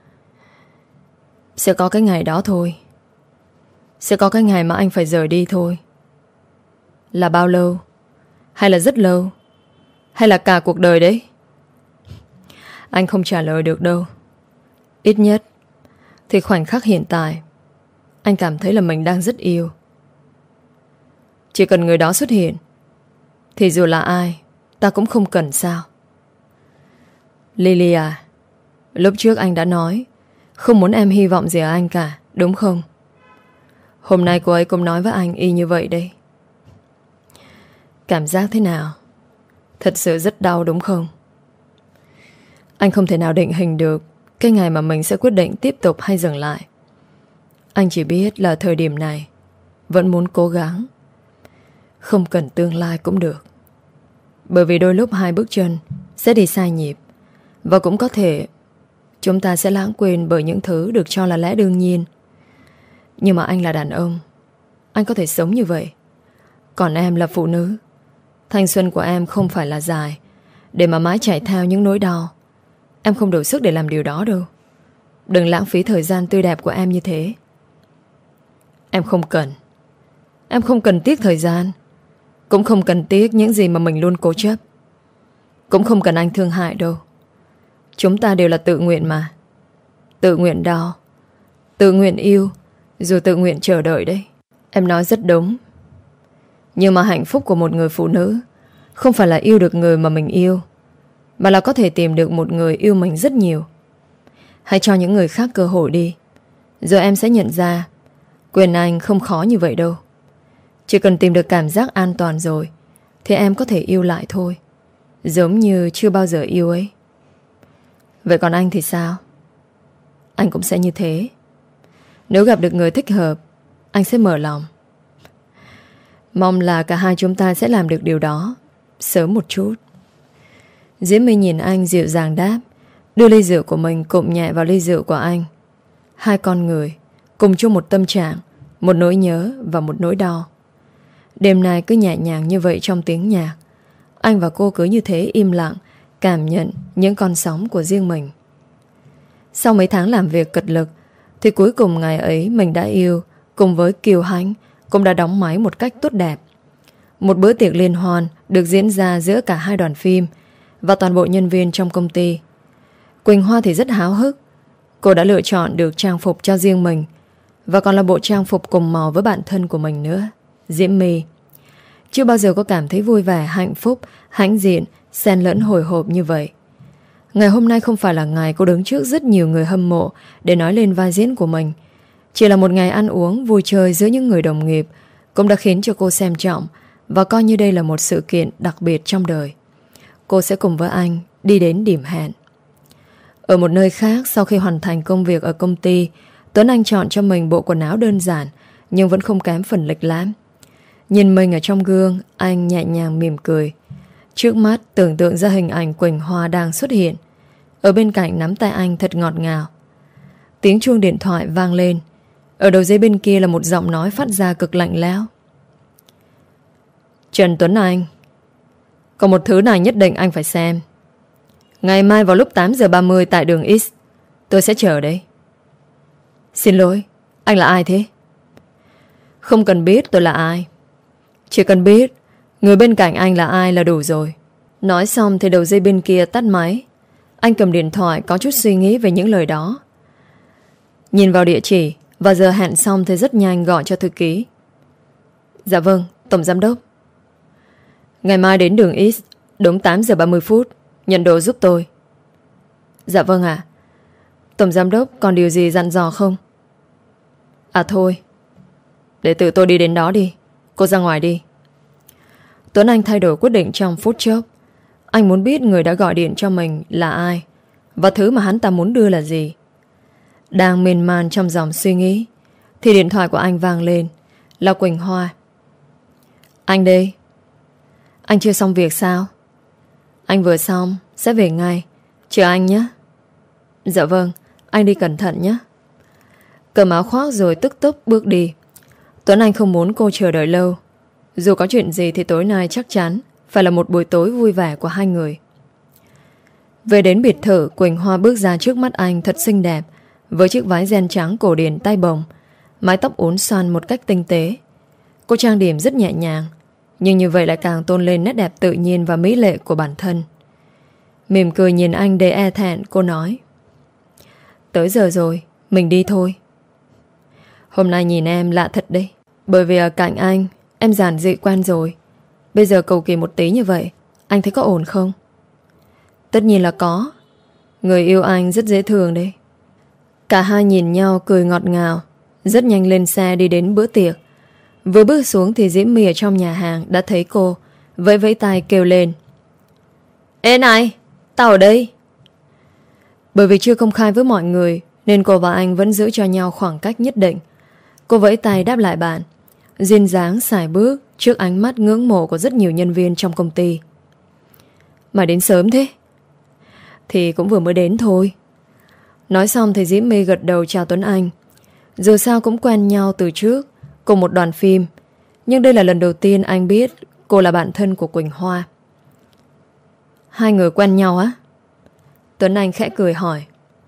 Sẽ có cái ngày đó thôi. Sẽ có cái ngày mà anh phải rời đi thôi. Là bao lâu? Hay là rất lâu? Hay là cả cuộc đời đấy? Anh không trả lời được đâu. Ít nhất thì khoảnh khắc hiện tại, anh cảm thấy là mình đang rất yêu. Chỉ cần người đó xuất hiện thì dù là ai, ta cũng không cần sao? Lily à, lúc trước anh đã nói không muốn em hy vọng gì ở anh cả, đúng không? Hôm nay cô ấy cũng nói với anh y như vậy đây. Cảm giác thế nào? Thật sự rất đau đúng không? Anh không thể nào định hình được cái ngày mà mình sẽ quyết định tiếp tục hay dừng lại. Anh chỉ biết là thời điểm này vẫn muốn cố gắng. Không cần tương lai cũng được. Bởi vì đôi lúc hai bước chân sẽ đi sai nhịp, và cũng có thể chúng ta sẽ lãng quên bởi những thứ được cho là lẽ đương nhiên. Nhưng mà anh là đàn ông, anh có thể sống như vậy. Còn em là phụ nữ, thanh xuân của em không phải là dài để mà mãi chạy theo những nỗi đau. Em không đủ sức để làm điều đó đâu. Đừng lãng phí thời gian tươi đẹp của em như thế. Em không cần. Em không cần tiếc thời gian, cũng không cần tiếc những gì mà mình luôn cố chấp. Cũng không cần anh thương hại đâu. Chúng ta đều là tự nguyện mà. Tự nguyện đau, tự nguyện yêu, dù tự nguyện chờ đợi đấy. Em nói rất đúng. Nhưng mà hạnh phúc của một người phụ nữ không phải là yêu được người mà mình yêu, mà là có thể tìm được một người yêu mình rất nhiều. Hãy cho những người khác cơ hội đi, rồi em sẽ nhận ra quyền anh không khó như vậy đâu. Chỉ cần tìm được cảm giác an toàn rồi thì em có thể yêu lại thôi, giống như chưa bao giờ yêu ấy. Vậy còn anh thì sao? Anh cũng sẽ như thế. Nếu gặp được người thích hợp, anh sẽ mở lòng. Mong là cả hai chúng ta sẽ làm được điều đó sớm một chút. Diễm My nhìn anh dịu dàng đáp, đưa ly rượu của mình cụm nhẹ vào ly rượu của anh. Hai con người cùng chung một tâm trạng, một nỗi nhớ và một nỗi đau. Đêm nay cứ nhẹ nhàng như vậy trong tiếng nhạc. Anh và cô cứ như thế im lặng, cảm nhận những con sóng của riêng mình. Sau mấy tháng làm việc cật lực thì cuối cùng ngày ấy mình đã yêu, cùng với Kiều Hãnh cũng đã đóng máy một cách tốt đẹp. Một bữa tiệc liên hoan được diễn ra giữa cả hai đoàn phim và toàn bộ nhân viên trong công ty. Quỳnh Hoa thì rất háo hức. Cô đã lựa chọn được trang phục cho riêng mình, và còn là bộ trang phục cùng màu với bạn thân của mình nữa, Diễm My. Chưa bao giờ cô cảm thấy vui vẻ, hạnh phúc, hãnh diện, xen lẫn hồi hộp như vậy. Ngày hôm nay không phải là ngày cô đứng trước rất nhiều người hâm mộ để nói lên vai diễn của mình. Chỉ là một ngày ăn uống, vui chơi giữa những người đồng nghiệp cũng đã khiến cho cô xem trọng và coi như đây là một sự kiện đặc biệt trong đời. Cô sẽ cùng với anh đi đến điểm hẹn. Ở một nơi khác, sau khi hoàn thành công việc ở công ty, Tuấn Anh chọn cho mình bộ quần áo đơn giản nhưng vẫn không kém phần lịch lãm. Nhìn mình ở trong gương, anh nhẹ nhàng mỉm cười. Trước mắt tưởng tượng ra hình ảnh Quỳnh Hoa đang xuất hiện. Ở bên cạnh nắm tay anh thật ngọt ngào. Tiếng chuông điện thoại vang lên. Ở đầu dây bên kia là một giọng nói phát ra cực lạnh lẽo. Trần Tuấn Anh, có một thứ này nhất định anh phải xem. Ngày mai vào lúc tám giờ ba mươi tại đường X, tôi sẽ chờ đấy. Xin lỗi, anh là ai thế? Không cần biết tôi là ai, chỉ cần biết người bên cạnh anh là ai là đủ rồi. Nói xong thì đầu dây bên kia tắt máy. Anh cầm điện thoại có chút suy nghĩ về những lời đó. Nhìn vào địa chỉ và giờ hẹn xong thì rất nhanh gọi cho thư ký. Dạ vâng, tổng giám đốc. Ngày mai đến đường X đúng tám giờ ba mươi phút, nhận đồ giúp tôi. Dạ vâng ạ. Tổng giám đốc còn điều gì dặn dò không? À thôi, để tự tôi đi đến đó đi. Cô ra ngoài đi. Tuấn Anh thay đổi quyết định trong phút chốc. Anh muốn biết người đã gọi điện cho mình là ai, và thứ mà hắn ta muốn đưa là gì. Đang miên man trong dòng suy nghĩ thì điện thoại của anh vang lên. Là Quỳnh Hoa. Anh đây. Anh chưa xong việc sao? Anh vừa xong, sẽ về ngay. Chờ anh nhé. Dạ vâng, anh đi cẩn thận nhé. Cầm áo khoác rồi tức tốc bước đi. Tuấn Anh không muốn cô chờ đợi lâu. Dù có chuyện gì thì tối nay chắc chắn phải là một buổi tối vui vẻ của hai người. Về đến biệt thự, Quỳnh Hoa bước ra trước mắt anh thật xinh đẹp, với chiếc váy ren trắng cổ điển tay bồng, mái tóc uốn xoăn một cách tinh tế. Cô trang điểm rất nhẹ nhàng, nhưng như vậy lại càng tôn lên nét đẹp tự nhiên và mỹ lệ của bản thân. Mỉm cười nhìn anh đầy e thẹn, cô nói: Tới giờ rồi, mình đi thôi. Hôm nay nhìn em lạ thật đấy. Bởi vì ở cạnh anh, em giản dị quen rồi. Bây giờ cầu kỳ một tí như vậy, anh thấy có ổn không? Tất nhiên là có. Người yêu anh rất dễ thương đấy. Cả hai nhìn nhau cười ngọt ngào. Rất nhanh lên xe đi đến bữa tiệc. Vừa bước xuống thì Diễm My ở trong nhà hàng đã thấy cô, vẫy vẫy tay kêu lên: Ê này, tao ở đây. Bởi vì chưa công khai với mọi người nên cô và anh vẫn giữ cho nhau khoảng cách nhất định. Cô vẫy tay đáp lại bạn, duyên dáng sải bước trước ánh mắt ngưỡng mộ của rất nhiều nhân viên trong công ty. Mày đến sớm thế? Thì cũng vừa mới đến thôi. Nói xong thì Diễm My gật đầu chào Tuấn Anh. Dù sao cũng quen nhau từ trước, cùng một đoàn phim. Nhưng đây là lần đầu tiên anh biết cô là bạn thân của Quỳnh Hoa. Hai người quen nhau á? Tuấn Anh khẽ cười hỏi.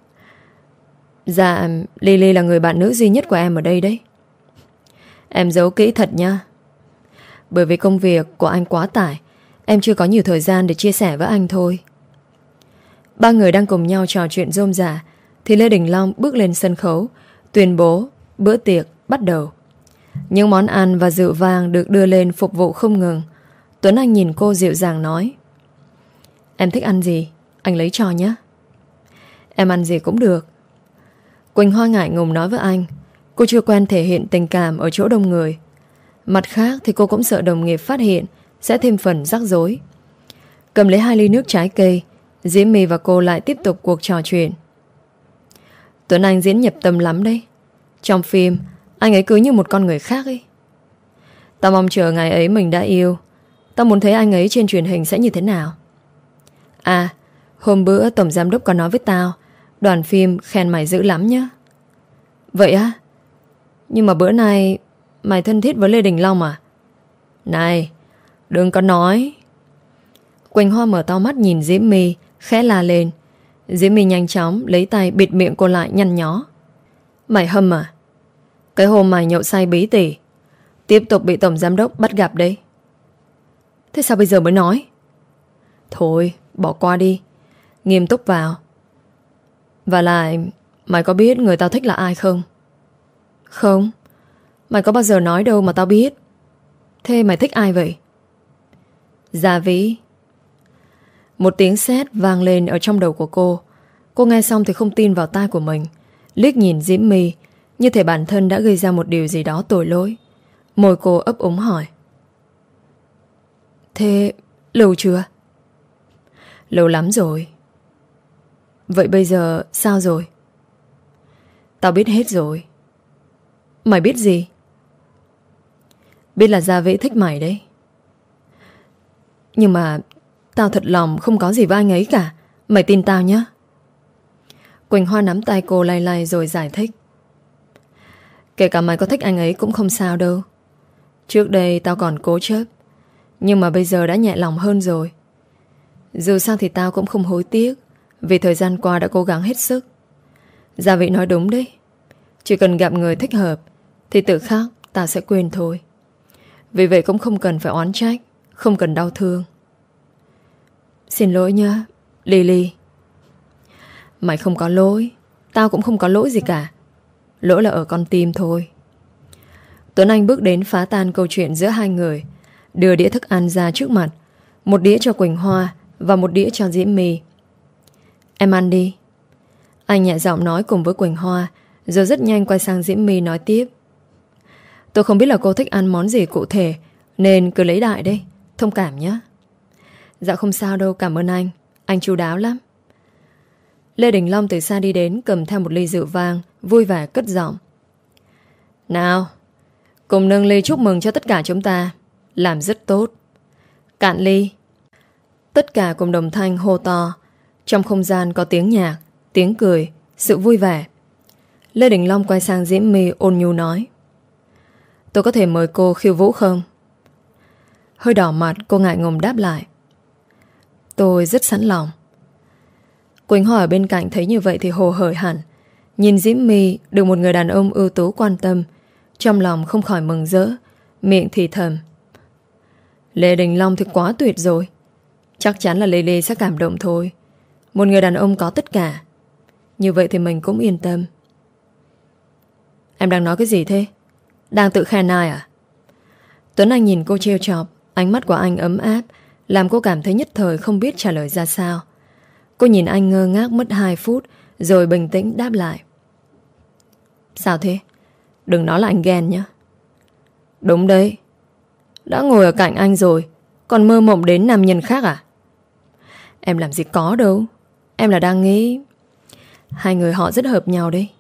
Dạ, Lily là người bạn nữ duy nhất của em ở đây đấy. Em giấu kỹ thật nha. Bởi vì công việc của anh quá tải, em chưa có nhiều thời gian để chia sẻ với anh thôi. Ba người đang cùng nhau trò chuyện rôm rả thì Lê Đình Long bước lên sân khấu, tuyên bố bữa tiệc bắt đầu. Những món ăn và rượu vang được đưa lên phục vụ không ngừng. Tuấn Anh nhìn cô dịu dàng nói. Em thích ăn gì, anh lấy cho nhé. Em ăn gì cũng được. Quỳnh Hoa ngại ngùng nói với anh. Cô chưa quen thể hiện tình cảm ở chỗ đông người. Mặt khác thì cô cũng sợ đồng nghiệp phát hiện sẽ thêm phần rắc rối. Cầm lấy hai ly nước trái cây, Diễm My và cô lại tiếp tục cuộc trò chuyện. Tuấn Anh diễn nhập tâm lắm đấy. Trong phim anh ấy cứ như một con người khác ấy. Tao mong chờ ngày ấy mình đã yêu. Tao muốn thấy anh ấy trên truyền hình sẽ như thế nào. À, hôm bữa tổng giám đốc có nói với tao đoàn phim khen mày dữ lắm nhá. Vậy á? Nhưng mà bữa nay mày thân thiết với Lê Đình Long à? Này, đừng có nói. Quỳnh Hoa mở to mắt nhìn Diễm My, khẽ la lên. Diễm My nhanh chóng lấy tay bịt miệng cô lại nhăn nhó. Mày hâm à? Cái hôm mày nhậu say bí tỉ, tiếp tục bị tổng giám đốc bắt gặp đấy. Thế sao bây giờ mới nói? Thôi, bỏ qua đi. Nghiêm túc vào. Và lại, mày có biết người tao thích là ai không? Không. Mày có bao giờ nói đâu mà tao biết. Thế mày thích ai vậy? Gia Vĩ. Một tiếng sét vang lên ở trong đầu của cô. Cô nghe xong thì không tin vào tai của mình. Liếc nhìn Diễm My, như thể bản thân đã gây ra một điều gì đó tội lỗi. Môi cô ấp úng hỏi. Thế lâu chưa? Lâu lắm rồi. Vậy bây giờ sao rồi? Tao biết hết rồi. Mày biết gì? Biết là Gia Vĩ thích mày đấy. Nhưng mà tao thật lòng không có gì với anh ấy cả. Mày tin tao nhé. Quỳnh Hoa nắm tay cô lay lay rồi giải thích. Kể cả mày có thích anh ấy cũng không sao đâu. Trước đây tao còn cố chấp, nhưng mà bây giờ đã nhẹ lòng hơn rồi. Dù sao thì tao cũng không hối tiếc, vì thời gian qua đã cố gắng hết sức. Gia Vĩ nói đúng đấy. Chỉ cần gặp người thích hợp thì tự khắc tao sẽ quên thôi. Vì vậy cũng không cần phải oán trách, không cần đau thương. Xin lỗi nhá, Lily. Mày không có lỗi, tao cũng không có lỗi gì cả. Lỗi là ở con tim thôi. Tuấn Anh bước đến phá tan câu chuyện giữa hai người, đưa đĩa thức ăn ra trước mặt. Một đĩa cho Quỳnh Hoa và một đĩa cho Diễm My. Em ăn đi. Anh nhẹ giọng nói cùng với Quỳnh Hoa, rồi rất nhanh quay sang Diễm My nói tiếp. Tôi không biết là cô thích ăn món gì cụ thể, nên cứ lấy đại đây. Thông cảm nhé. Dạ không sao đâu, cảm ơn anh. Anh chu đáo lắm. Lê Đình Long từ xa đi đến, cầm theo một ly rượu vang, vui vẻ cất giọng. Nào, cùng nâng ly chúc mừng cho tất cả chúng ta. Làm rất tốt. Cạn ly. Tất cả cùng đồng thanh hô to. Trong không gian có tiếng nhạc, tiếng cười, sự vui vẻ. Lê Đình Long quay sang Diễm My ôn nhu nói. Tôi có thể mời cô khiêu vũ không? Hơi đỏ mặt, cô ngại ngùng đáp lại. Tôi rất sẵn lòng. Quỳnh Hoa ở bên cạnh thấy như vậy thì hồ hởi hẳn. Nhìn Diễm My được một người đàn ông ưu tú quan tâm, trong lòng không khỏi mừng rỡ, miệng thì thầm. Lê Đình Long thì quá tuyệt rồi. Chắc chắn là Lily sẽ cảm động thôi. Một người đàn ông có tất cả. Như vậy thì mình cũng yên tâm. Em đang nói cái gì thế? Đang tự khen ai à? Tuấn Anh nhìn cô trêu chọc. Ánh mắt của anh ấm áp, làm cô cảm thấy nhất thời không biết trả lời ra sao. Cô nhìn anh ngơ ngác mất hai phút, rồi bình tĩnh đáp lại. Sao thế? Đừng nói là anh ghen nhé. Đúng đấy. Đã ngồi ở cạnh anh rồi, còn mơ mộng đến nam nhân khác à? Em làm gì có đâu. Em là đang nghĩ hai người họ rất hợp nhau đấy.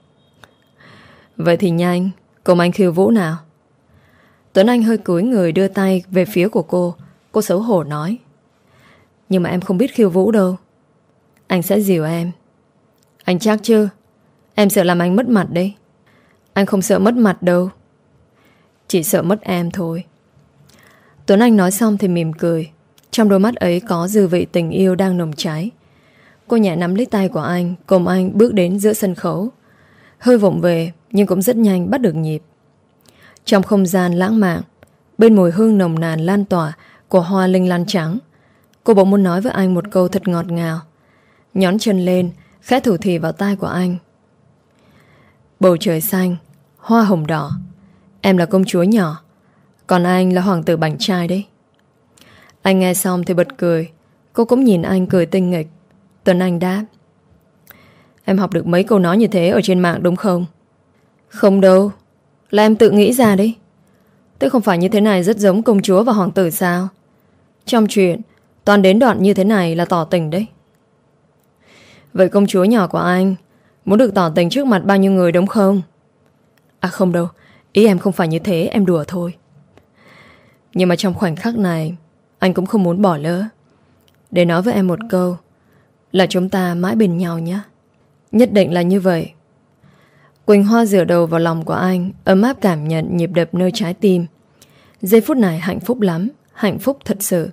Vậy thì nhanh, cùng anh khiêu vũ nào. Tuấn Anh hơi cúi người đưa tay về phía của cô. Cô xấu hổ nói. Nhưng mà em không biết khiêu vũ đâu. Anh sẽ dìu em. Anh chắc chứ? Em sợ làm anh mất mặt đấy. Anh không sợ mất mặt đâu. Chỉ sợ mất em thôi. Tuấn Anh nói xong thì mỉm cười. Trong đôi mắt ấy có dư vị tình yêu đang nồng cháy. Cô nhẹ nắm lấy tay của anh, cùng anh bước đến giữa sân khấu. Hơi vụng về nhưng cũng rất nhanh bắt được nhịp. Trong không gian lãng mạn, bên mùi hương nồng nàn lan tỏa của hoa linh lan trắng, cô bỗng muốn nói với anh một câu thật ngọt ngào. Nhón chân lên, khẽ thủ thỉ vào tai của anh. Bầu trời xanh, hoa hồng đỏ, em là công chúa nhỏ, còn anh là hoàng tử bảnh trai đấy. Anh nghe xong thì bật cười. Cô cũng nhìn anh cười tinh nghịch. Tuấn Anh đáp: Em học được mấy câu nói như thế ở trên mạng đúng không? Không đâu, là em tự nghĩ ra đấy. Thế không phải như thế này rất giống công chúa và hoàng tử sao? Trong chuyện toàn đến đoạn như thế này là tỏ tình đấy. Vậy công chúa nhỏ của anh muốn được tỏ tình trước mặt bao nhiêu người đúng không? À không đâu, ý em không phải như thế, em đùa thôi. Nhưng mà trong khoảnh khắc này anh cũng không muốn bỏ lỡ để nói với em một câu là chúng ta mãi bên nhau nhé. Nhất định là như vậy. Quỳnh Hoa dựa đầu vào lòng của anh, ấm áp cảm nhận nhịp đập nơi trái tim. Giây phút này hạnh phúc lắm, hạnh phúc thật sự.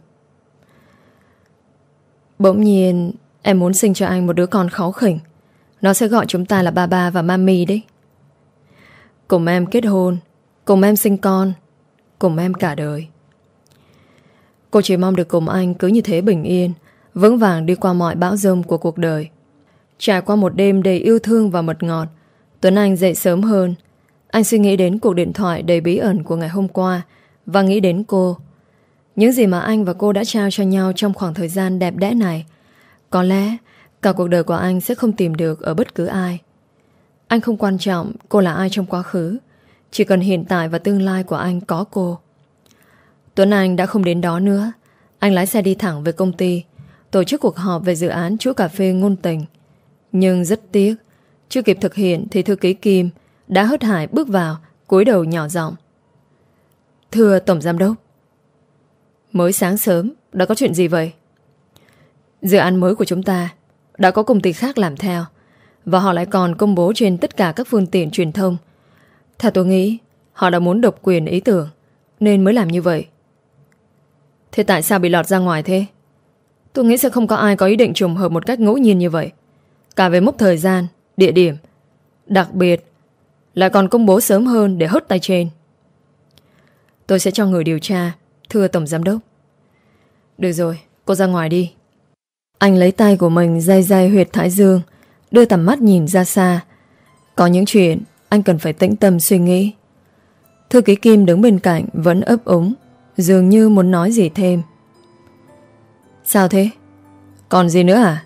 Bỗng nhiên em muốn sinh cho anh một đứa con kháu khỉnh. Nó sẽ gọi chúng ta là Baba và Mami đấy. Cùng em kết hôn, cùng em sinh con, cùng em cả đời. Cô chỉ mong được cùng anh cứ như thế bình yên, vững vàng đi qua mọi bão giông của cuộc đời. Trải qua một đêm đầy yêu thương và mật ngọt, Tuấn Anh dậy sớm hơn. Anh suy nghĩ đến cuộc điện thoại đầy bí ẩn của ngày hôm qua và nghĩ đến cô. Những gì mà anh và cô đã trao cho nhau trong khoảng thời gian đẹp đẽ này, có lẽ cả cuộc đời của anh sẽ không tìm được ở bất cứ ai. Anh không quan trọng cô là ai trong quá khứ, chỉ cần hiện tại và tương lai của anh có cô. Tuấn Anh đã không đến đó nữa. Anh lái xe đi thẳng về công ty, tổ chức cuộc họp về dự án chuỗi cà phê ngôn tình. Nhưng rất tiếc, chưa kịp thực hiện thì thư ký Kim đã hớt hải bước vào, cúi đầu nhỏ giọng: Thưa Tổng Giám đốc. Mới sáng sớm, đã có chuyện gì vậy? Dự án mới của chúng ta đã có công ty khác làm theo, và họ lại còn công bố trên tất cả các phương tiện truyền thông. Theo tôi nghĩ, họ đã muốn độc quyền ý tưởng nên mới làm như vậy. Thế tại sao bị lọt ra ngoài thế? Tôi nghĩ sẽ không có ai có ý định trùng hợp một cách ngẫu nhiên như vậy, cả về mốc thời gian, địa điểm, đặc biệt lại còn công bố sớm hơn để hất tay trên. Tôi sẽ cho người điều tra, thưa Tổng Giám đốc. Được rồi, cô ra ngoài đi. Anh lấy tay của mình day day huyệt thái dương, đưa tầm mắt nhìn ra xa. Có những chuyện anh cần phải tĩnh tâm suy nghĩ. Thư ký Kim đứng bên cạnh vẫn ấp úng, dường như muốn nói gì thêm. Sao thế? Còn gì nữa à?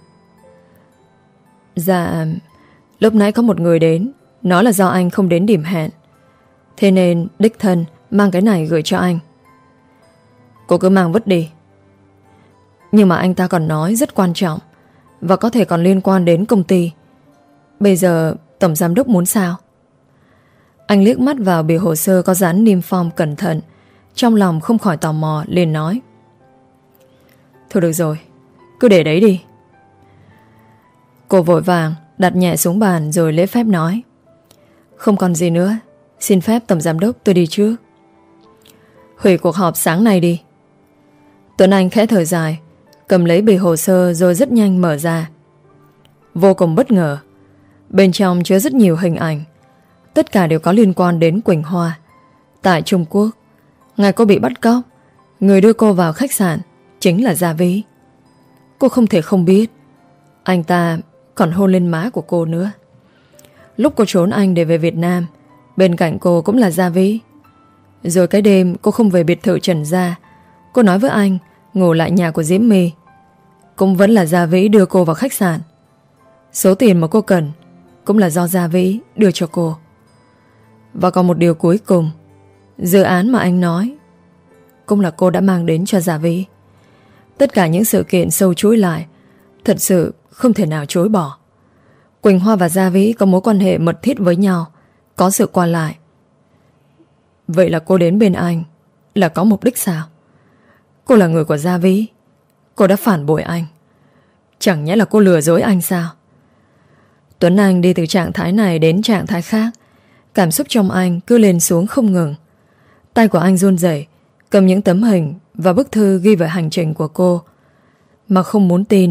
Dạ, lúc nãy có một người đến, nói là do anh không đến điểm hẹn, thế nên đích thân mang cái này gửi cho anh. Cô cứ mang vứt đi. Nhưng mà anh ta còn nói rất quan trọng, và có thể còn liên quan đến công ty. Bây giờ Tổng Giám đốc muốn sao? Anh liếc mắt vào bìa hồ sơ có dán niêm phong cẩn thận, trong lòng không khỏi tò mò, liền nói: Thôi được rồi, cứ để đấy đi. Cô vội vàng đặt nhẹ xuống bàn rồi lễ phép nói: Không còn gì nữa, xin phép Tổng Giám đốc tôi đi trước. Hủy cuộc họp sáng nay đi. Tuấn Anh khẽ thở dài, cầm lấy bìa hồ sơ rồi rất nhanh mở ra. Vô cùng bất ngờ, bên trong chứa rất nhiều hình ảnh, tất cả đều có liên quan đến Quỳnh Hoa. Tại Trung Quốc, ngày cô bị bắt cóc, người đưa cô vào khách sạn chính là Gia Vĩ. Cô không thể không biết anh ta còn hôn lên má của cô nữa. Lúc cô trốn anh để về Việt Nam, bên cạnh cô cũng là Gia Vĩ. Rồi cái đêm cô không về biệt thự Trần Gia, cô nói với anh ngủ lại nhà của Diễm My, cũng vẫn là Gia Vĩ đưa cô vào khách sạn. Số tiền mà cô cần cũng là do Gia Vĩ đưa cho cô. Và còn một điều cuối cùng, dự án mà anh nói cũng là cô đã mang đến cho Gia Vĩ. Tất cả những sự kiện sâu chuỗi lại, thật sự không thể nào chối bỏ. Quỳnh Hoa và Gia Vĩ có mối quan hệ mật thiết với nhau, có sự qua lại. Vậy là cô đến bên anh là có mục đích sao? Cô là người của Gia Vĩ, cô đã phản bội anh, chẳng nhẽ là cô lừa dối anh sao? Tuấn Anh đi từ trạng thái này đến trạng thái khác, cảm xúc trong anh cứ lên xuống không ngừng. Tay của anh run rẩy cầm những tấm hình và bức thư ghi về hành trình của cô, mà không muốn tin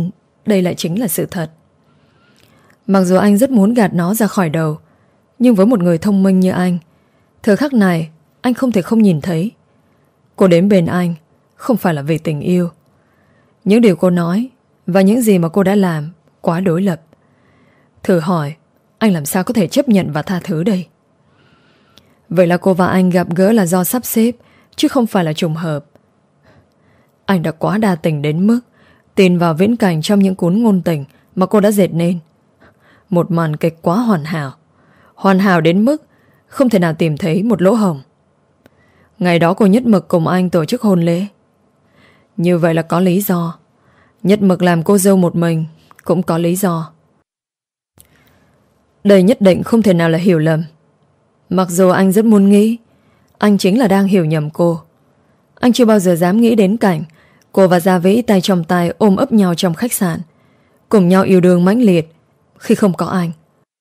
đây lại chính là sự thật. Mặc dù anh rất muốn gạt nó ra khỏi đầu, nhưng với một người thông minh như anh, thời khắc này anh không thể không nhìn thấy. Cô đến bên anh không phải là vì tình yêu. Những điều cô nói và những gì mà cô đã làm quá đối lập. Thử hỏi, anh làm sao có thể chấp nhận và tha thứ đây? Vậy là cô và anh gặp gỡ là do sắp xếp, chứ không phải là trùng hợp. Anh đã quá đa tình đến mức tin vào viễn cảnh trong những cuốn ngôn tình mà cô đã dệt nên. Một màn kịch quá hoàn hảo, hoàn hảo đến mức không thể nào tìm thấy một lỗ hổng. Ngày đó cô nhất mực cùng anh tổ chức hôn lễ. Như vậy là có lý do. Nhất mực làm cô dâu một mình cũng có lý do. Đây nhất định không thể nào là hiểu lầm. Mặc dù anh rất muốn nghĩ anh chính là đang hiểu nhầm cô. Anh chưa bao giờ dám nghĩ đến cảnh cô và Gia Vĩ tay trong tay ôm ấp nhau trong khách sạn, cùng nhau yêu đương mãnh liệt khi không có anh.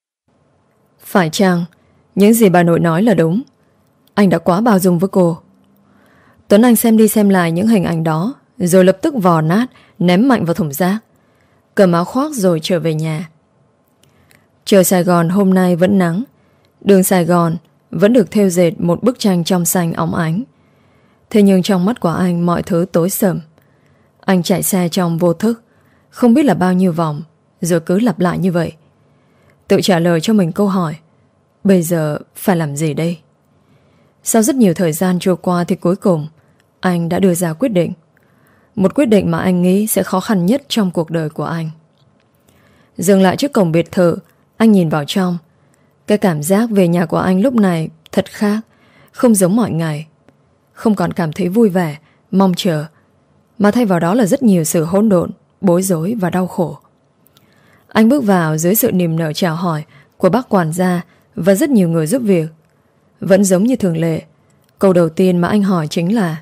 Phải chăng những gì bà nội nói là đúng? Anh đã quá bao dung với cô. Tuấn Anh xem đi xem lại những hình ảnh đó, rồi lập tức vò nát, ném mạnh vào thùng rác, cầm áo khoác rồi trở về nhà. Trời Sài Gòn hôm nay vẫn nắng. Đường Sài Gòn vẫn được thêu dệt một bức tranh trong xanh óng ánh. Thế nhưng trong mắt của anh mọi thứ tối sầm. Anh chạy xe trong vô thức, không biết là bao nhiêu vòng, rồi cứ lặp lại như vậy. Tự trả lời cho mình câu hỏi, bây giờ phải làm gì đây? Sau rất nhiều thời gian trôi qua thì cuối cùng anh đã đưa ra quyết định. Một quyết định mà anh nghĩ sẽ khó khăn nhất trong cuộc đời của anh. Dừng lại trước cổng biệt thự, anh nhìn vào trong. Cái cảm giác về nhà của anh lúc này thật khác, không giống mọi ngày. Không còn cảm thấy vui vẻ, mong chờ, mà thay vào đó là rất nhiều sự hỗn độn, bối rối và đau khổ. Anh bước vào dưới sự niềm nở chào hỏi của bác quản gia và rất nhiều người giúp việc. Vẫn giống như thường lệ, câu đầu tiên mà anh hỏi chính là: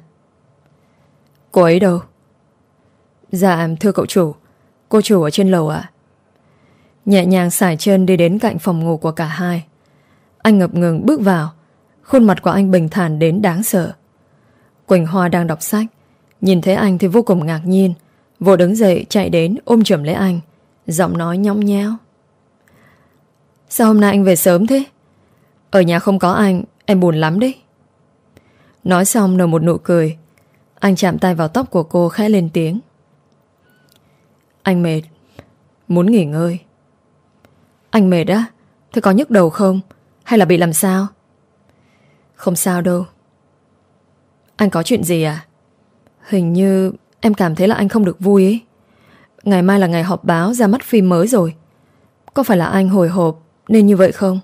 cô ấy đâu? Dạ thưa cậu chủ, cô chủ ở trên lầu ạ. Nhẹ nhàng sải chân đi đến cạnh phòng ngủ của cả hai. Anh ngập ngừng bước vào. Khuôn mặt của anh bình thản đến đáng sợ. Quỳnh Hoa đang đọc sách, nhìn thấy anh thì vô cùng ngạc nhiên, vội đứng dậy chạy đến ôm chầm lấy anh, giọng nói nhõng nhẽo: sao hôm nay anh về sớm thế? Ở nhà không có anh, em buồn lắm đấy. Nói xong nở một nụ cười. Anh chạm tay vào tóc của cô khẽ lên tiếng: anh mệt, muốn nghỉ ngơi. Anh mệt á? Thế có nhức đầu không? Hay là bị làm sao? Không sao đâu. Anh có chuyện gì à? Hình như em cảm thấy là anh không được vui ấy. Ngày mai là ngày họp báo ra mắt phim mới rồi. Có phải là anh hồi hộp nên như vậy không?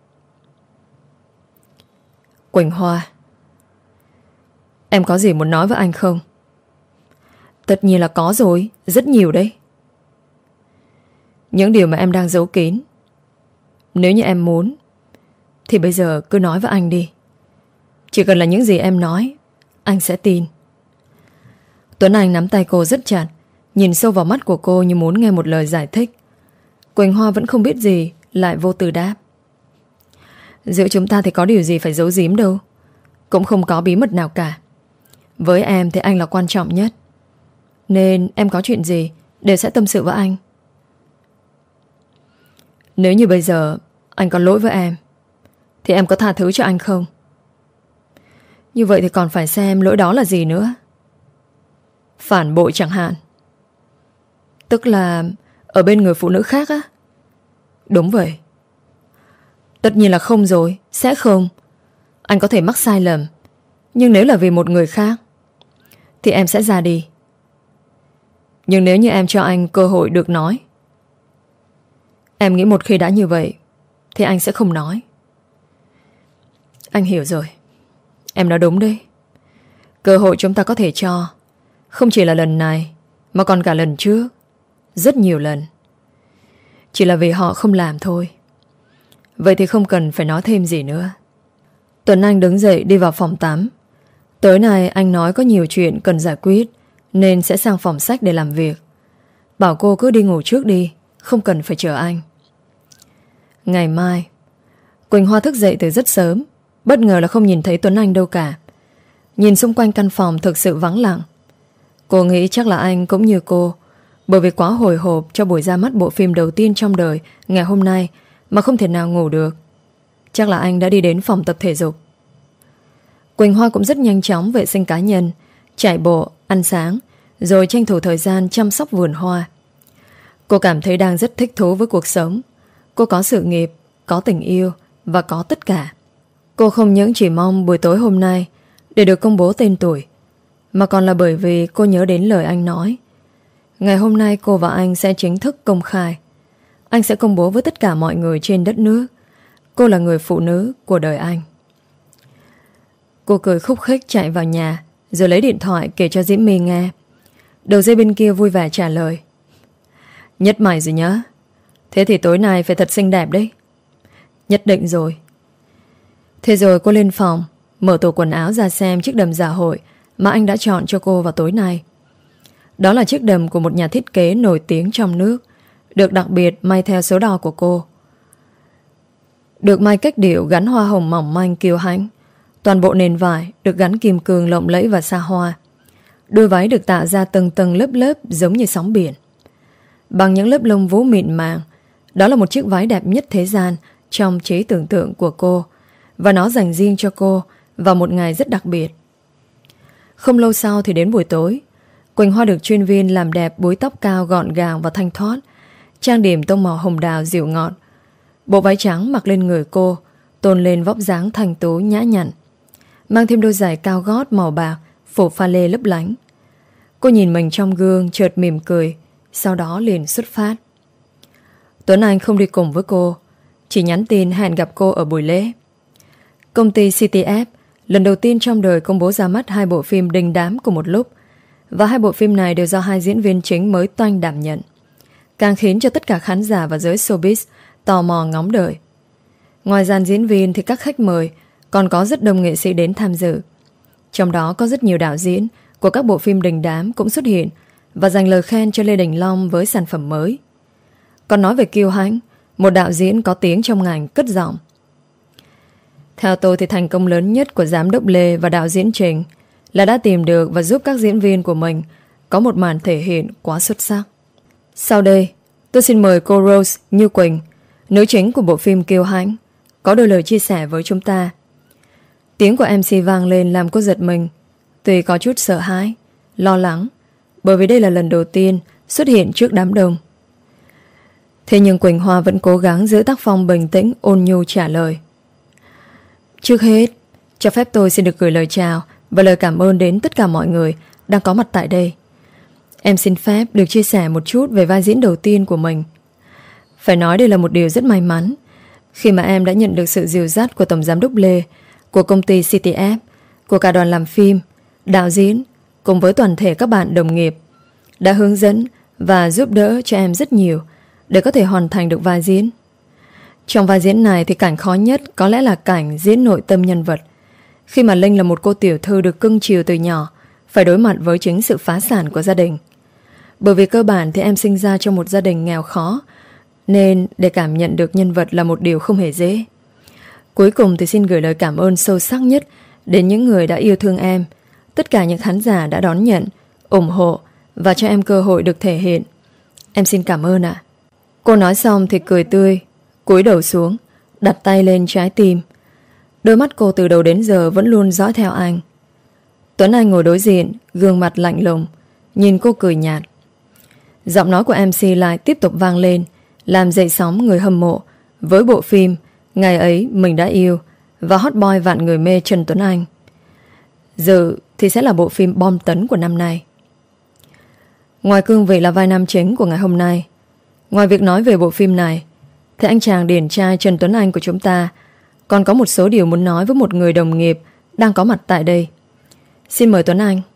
Quỳnh Hoa, em có gì muốn nói với anh không? Tất nhiên là có rồi, rất nhiều đấy. Những điều mà em đang giấu kín, nếu như em muốn thì bây giờ cứ nói với anh đi. Chỉ cần là những gì em nói, anh sẽ tin. Tuấn Anh nắm tay cô rất chặt, nhìn sâu vào mắt của cô như muốn nghe một lời giải thích. Quỳnh Hoa vẫn không biết gì, lại vô tư đáp: giữa chúng ta thì có điều gì phải giấu giếm đâu. Cũng không có bí mật nào cả. Với em thì anh là quan trọng nhất, nên em có chuyện gì đều sẽ tâm sự với anh. Nếu như bây giờ anh có lỗi với em thì em có tha thứ cho anh không? Như vậy thì còn phải xem lỗi đó là gì nữa. Phản bội chẳng hạn. Tức là ở bên người phụ nữ khác á? Đúng vậy. Tất nhiên là không rồi, sẽ không. Anh có thể mắc sai lầm, nhưng nếu là vì một người khác thì em sẽ ra đi. Nhưng nếu như em cho anh cơ hội được nói, em nghĩ một khi đã như vậy thì anh sẽ không nói. Anh hiểu rồi. Em nói đúng đấy. Cơ hội chúng ta có thể cho, không chỉ là lần này, mà còn cả lần trước, rất nhiều lần. Chỉ là vì họ không làm thôi. Vậy thì không cần phải nói thêm gì nữa. Tuấn Anh đứng dậy đi vào phòng tắm. Tối nay anh nói có nhiều chuyện cần giải quyết, nên sẽ sang phòng sách để làm việc. Bảo cô cứ đi ngủ trước đi, không cần phải chờ anh. Ngày mai Quỳnh Hoa thức dậy từ rất sớm, bất ngờ là không nhìn thấy Tuấn Anh đâu cả. Nhìn xung quanh căn phòng thực sự vắng lặng. Cô nghĩ chắc là anh cũng như cô, Bởi vì quá hồi hộp cho buổi ra mắt bộ phim đầu tiên trong đời ngày hôm nay mà không thể nào ngủ được. Chắc là anh đã đi đến phòng tập thể dục. Quỳnh Hoa cũng rất nhanh chóng vệ sinh cá nhân, chạy bộ, ăn sáng, rồi tranh thủ thời gian chăm sóc vườn hoa. Cô cảm thấy đang rất thích thú với cuộc sống. Cô có sự nghiệp, có tình yêu và có tất cả. Cô không những chỉ mong buổi tối hôm nay để được công bố tên tuổi, mà còn là bởi vì cô nhớ đến lời anh nói. Ngày hôm nay cô và anh sẽ chính thức công khai. Anh sẽ công bố với tất cả mọi người trên đất nước cô là người phụ nữ của đời anh. Cô cười khúc khích chạy vào nhà, rồi lấy điện thoại kể cho Diễm My nghe. Đầu dây bên kia vui vẻ trả lời: Nhất mày rồi nhá. Thế thì tối nay phải thật xinh đẹp đấy. Nhất định rồi. Thế rồi cô lên phòng, mở tủ quần áo ra xem chiếc đầm dạ hội mà anh đã chọn cho cô vào tối nay. Đó là chiếc đầm của một nhà thiết kế nổi tiếng trong nước, được đặc biệt may theo số đo của cô. Được may cách điệu gắn hoa hồng mỏng manh kiêu hãnh. Toàn bộ nền vải được gắn kim cương lộng lẫy và xa hoa. Đôi váy được tạo ra tầng tầng lớp lớp giống như sóng biển, bằng những lớp lông vũ mịn màng. Đó là một chiếc váy đẹp nhất thế gian trong trí tưởng tượng của cô, và nó dành riêng cho cô vào một ngày rất đặc biệt. Không lâu sau thì đến buổi tối, Quỳnh Hoa được chuyên viên làm đẹp búi tóc cao gọn gàng và thanh thoát, trang điểm tông màu hồng đào dịu ngọt. Bộ váy trắng mặc lên người cô tôn lên vóc dáng thanh tú nhã nhặn, mang thêm đôi giày cao gót màu bạc phủ pha lê lấp lánh. Cô nhìn mình trong gương chợt mỉm cười, sau đó liền xuất phát. Tuấn Anh không đi cùng với cô, chỉ nhắn tin hẹn gặp cô ở buổi lễ. Công ty xê tê ép lần đầu tiên trong đời công bố ra mắt hai bộ phim đình đám cùng một lúc, và hai bộ phim này đều do hai diễn viên chính mới toanh đảm nhận, càng khiến cho tất cả khán giả và giới showbiz tò mò ngóng đợi. Ngoài dàn diễn viên thì các khách mời còn có rất đông nghệ sĩ đến tham dự. Trong đó có rất nhiều đạo diễn của các bộ phim đình đám cũng xuất hiện và dành lời khen cho Lê Đình Long với sản phẩm mới. Còn nói về Kiêu Hãnh, một đạo diễn có tiếng trong ngành, cất giọng: Theo tôi thì thành công lớn nhất của giám đốc Lê và đạo diễn Trình là đã tìm được và giúp các diễn viên của mình có một màn thể hiện quá xuất sắc. Sau đây, tôi xin mời cô Rose Như Quỳnh, nữ chính của bộ phim Kiêu Hãnh, có đôi lời chia sẻ với chúng ta. Tiếng của em xê vang lên làm cô giật mình, tuy có chút sợ hãi, lo lắng, bởi vì đây là lần đầu tiên xuất hiện trước đám đông. Thế nhưng Quỳnh Hoa vẫn cố gắng giữ tác phong bình tĩnh, ôn nhu trả lời: Trước hết, cho phép tôi xin được gửi lời chào và lời cảm ơn đến tất cả mọi người đang có mặt tại đây. Em xin phép được chia sẻ một chút về vai diễn đầu tiên của mình. Phải nói đây là một điều rất may mắn, khi mà em đã nhận được sự dìu dắt của Tổng Giám đốc Lê, của công ty xê tê ép, của cả đoàn làm phim, đạo diễn, cùng với toàn thể các bạn đồng nghiệp, đã hướng dẫn và giúp đỡ cho em rất nhiều để có thể hoàn thành được vai diễn. Trong vai diễn này thì cảnh khó nhất có lẽ là cảnh diễn nội tâm nhân vật, khi mà Linh là một cô tiểu thư được cưng chiều từ nhỏ, phải đối mặt với chính sự phá sản của gia đình. Bởi vì cơ bản thì em sinh ra trong một gia đình nghèo khó, nên để cảm nhận được nhân vật là một điều không hề dễ. Cuối cùng thì xin gửi lời cảm ơn sâu sắc nhất đến những người đã yêu thương em, tất cả những khán giả đã đón nhận, ủng hộ và cho em cơ hội được thể hiện. Em xin cảm ơn ạ. Cô nói xong thì cười tươi, cúi đầu xuống, đặt tay lên trái tim. Đôi mắt cô từ đầu đến giờ vẫn luôn dõi theo anh. Tuấn Anh ngồi đối diện, gương mặt lạnh lùng, nhìn cô cười nhạt. Giọng nói của em xê lại tiếp tục vang lên, làm dậy sóng người hâm mộ với bộ phim Ngày Ấy Mình Đã Yêu và hot boy vạn người mê Trần Tuấn Anh. Dự thì sẽ là bộ phim bom tấn của năm nay. Ngoài cương vị là vai nam chính của ngày hôm nay, ngoài việc nói về bộ phim này, thì anh chàng điển trai Trần Tuấn Anh của chúng ta còn có một số điều muốn nói với một người đồng nghiệp đang có mặt tại đây. Xin mời Tuấn Anh.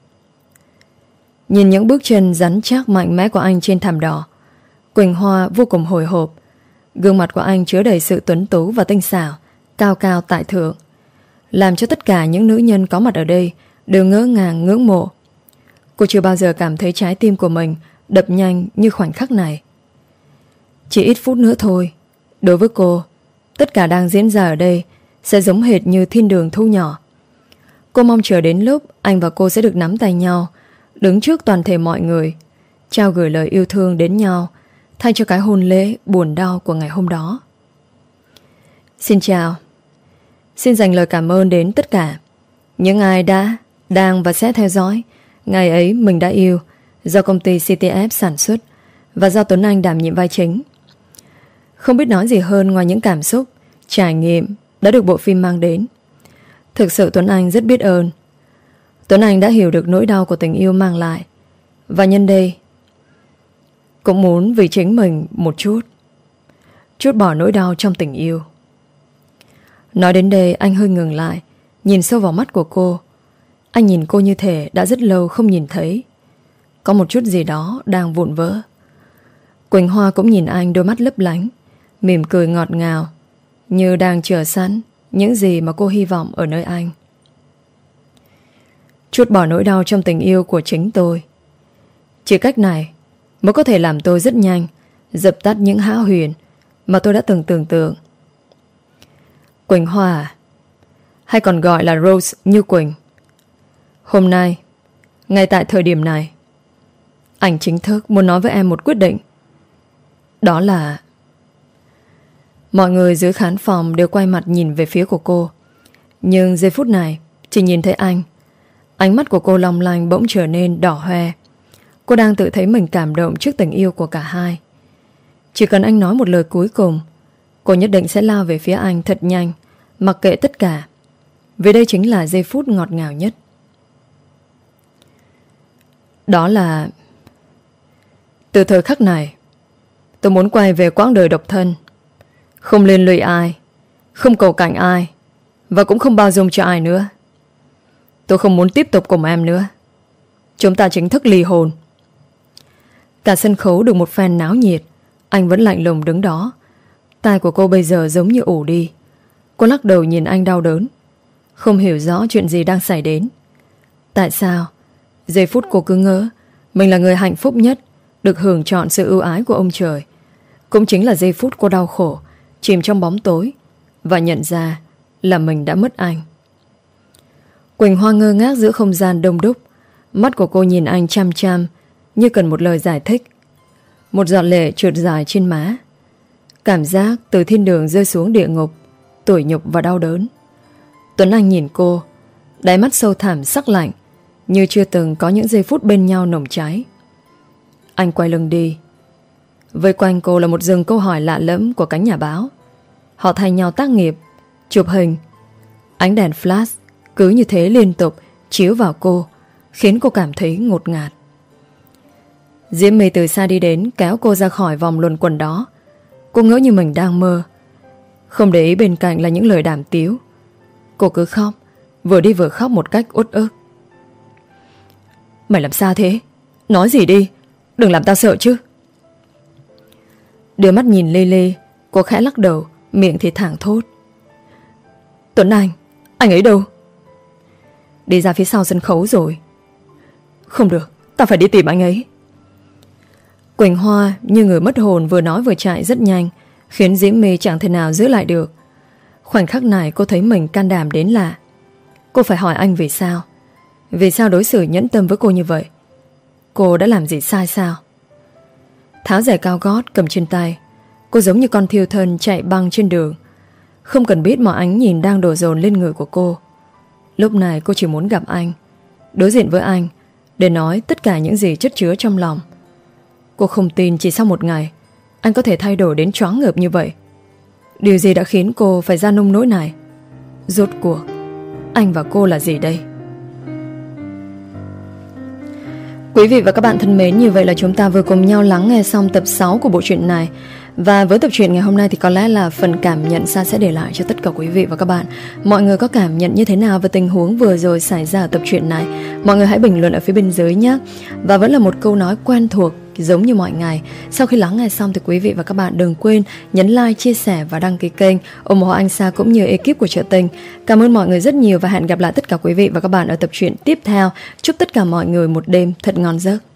Nhìn những bước chân rắn chắc mạnh mẽ của anh trên thảm đỏ, Quỳnh Hoa vô cùng hồi hộp. Gương mặt của anh chứa đầy sự tuấn tú và tinh xảo, cao cao tại thượng, làm cho tất cả những nữ nhân có mặt ở đây đều ngỡ ngàng ngưỡng mộ. Cô chưa bao giờ cảm thấy trái tim của mình đập nhanh như khoảnh khắc này. Chỉ ít phút nữa thôi, đối với cô, tất cả đang diễn ra ở đây sẽ giống hệt như thiên đường thu nhỏ. Cô mong chờ đến lúc anh và cô sẽ được nắm tay nhau, đứng trước toàn thể mọi người, trao gửi lời yêu thương đến nhau thay cho cái hôn lễ buồn đau của ngày hôm đó. Xin chào. Xin dành lời cảm ơn đến tất cả những ai đã, đang và sẽ theo dõi Ngày Ấy Mình Đã Yêu do công ty xê tê ép sản xuất và do Tuấn Anh đảm nhiệm vai chính. Không biết nói gì hơn ngoài những cảm xúc, trải nghiệm đã được bộ phim mang đến. Thực sự Tuấn Anh rất biết ơn. Tuấn Anh đã hiểu được nỗi đau của tình yêu mang lại, và nhân đây cũng muốn vì chính mình một chút Chút bỏ nỗi đau trong tình yêu. Nói đến đây anh hơi ngừng lại, nhìn sâu vào mắt của cô. Anh nhìn cô như thể đã rất lâu không nhìn thấy. Có một chút gì đó đang vụn vỡ. Quỳnh Hoa cũng nhìn anh đôi mắt lấp lánh, mỉm cười ngọt ngào, như đang chờ sẵn những gì mà cô hy vọng ở nơi anh. Chút bỏ nỗi đau trong tình yêu của chính tôi. Chỉ cách này mới có thể làm tôi rất nhanh dập tắt những hão huyền mà tôi đã từng tưởng tượng. Quỳnh Hoa, hay còn gọi là Rose Như Quỳnh, hôm nay, ngay tại thời điểm này, anh chính thức muốn nói với em một quyết định. Đó là... Mọi người dưới khán phòng đều quay mặt nhìn về phía của cô. Nhưng giây phút này chỉ nhìn thấy anh. Ánh mắt của cô long lanh bỗng trở nên đỏ hoe. Cô đang tự thấy mình cảm động trước tình yêu của cả hai. Chỉ cần anh nói một lời cuối cùng, cô nhất định sẽ lao về phía anh thật nhanh, mặc kệ tất cả, vì đây chính là giây phút ngọt ngào nhất. Đó là... Từ thời khắc này, tôi muốn quay về quãng đời độc thân, không liên lụy ai, không cầu cạnh ai, và cũng không bao dung cho ai nữa. Tôi không muốn tiếp tục cùng em nữa. Chúng ta chính thức ly hôn. Cả sân khấu được một phen náo nhiệt. Anh vẫn lạnh lùng đứng đó. Tai của cô bây giờ giống như ủ đi. Cô lắc đầu nhìn anh đau đớn, không hiểu rõ chuyện gì đang xảy đến. Tại sao giây phút cô cứ ngỡ mình là người hạnh phúc nhất, được hưởng trọn sự ưu ái của ông trời, cũng chính là giây phút cô đau khổ, chìm trong bóng tối, và nhận ra là mình đã mất anh. Quỳnh Hoa ngơ ngác giữa không gian đông đúc. Mắt của cô nhìn anh chăm chăm, như cần một lời giải thích. Một giọt lệ trượt dài trên má. Cảm giác từ thiên đường rơi xuống địa ngục, tủi nhục và đau đớn. Tuấn Anh nhìn cô, đáy mắt sâu thẳm sắc lạnh, như chưa từng có những giây phút bên nhau nồng cháy. Anh quay lưng đi. Vây quanh cô là một rừng câu hỏi lạ lẫm của cánh nhà báo. Họ thay nhau tác nghiệp, chụp hình. Ánh đèn flash cứ như thế liên tục chiếu vào cô, khiến cô cảm thấy ngột ngạt. Diễm My từ xa đi đến, kéo cô ra khỏi vòng luẩn quẩn đó. Cô ngỡ như mình đang mơ. Không để ý bên cạnh là những lời đàm tiếu. Cô cứ khóc, vừa đi vừa khóc một cách uất ức. Mày làm sao thế? Nói gì đi, đừng làm tao sợ chứ. Đưa mắt nhìn Lê Lê, cô khẽ lắc đầu, miệng thì thảng thốt. Tuấn Anh, anh ấy đâu? Đi ra phía sau sân khấu rồi. Không được, ta phải đi tìm anh ấy. Quỳnh Hoa như người mất hồn vừa nói vừa chạy rất nhanh, khiến Diễm My chẳng thể nào giữ lại được. Khoảnh khắc này cô thấy mình can đảm đến lạ. Cô phải hỏi anh vì sao. Vì sao đối xử nhẫn tâm với cô như vậy? Cô đã làm gì sai sao? Tháo giày cao gót cầm trên tay, cô giống như con thiêu thân chạy băng trên đường. Không cần biết mọi ánh nhìn đang đổ dồn lên người của cô. Lúc này cô chỉ muốn gặp anh, đối diện với anh, để nói tất cả những gì chất chứa trong lòng. Cô không tin chỉ sau một ngày anh có thể thay đổi đến choáng ngợp như vậy. Điều gì đã khiến cô phải ra nông nỗi này? Rốt cuộc anh và cô là gì đây? Quý vị và các bạn thân mến, như vậy là chúng ta vừa cùng nhau lắng nghe xong tập sáu của bộ truyện này. Và với tập truyện ngày hôm nay thì có lẽ là phần cảm nhận Sa sẽ để lại cho tất cả quý vị và các bạn. Mọi người có cảm nhận như thế nào về tình huống vừa rồi xảy ra ở tập truyện này? Mọi người hãy bình luận ở phía bên dưới nhé. Và vẫn là một câu nói quen thuộc giống như mọi ngày. Sau khi lắng nghe xong thì quý vị và các bạn đừng quên nhấn like, chia sẻ và đăng ký kênh, ủng hộ anh Sa cũng như ekip của Trợ Tình. Cảm ơn mọi người rất nhiều và hẹn gặp lại tất cả quý vị và các bạn ở tập truyện tiếp theo. Chúc tất cả mọi người một đêm thật ngon giấc.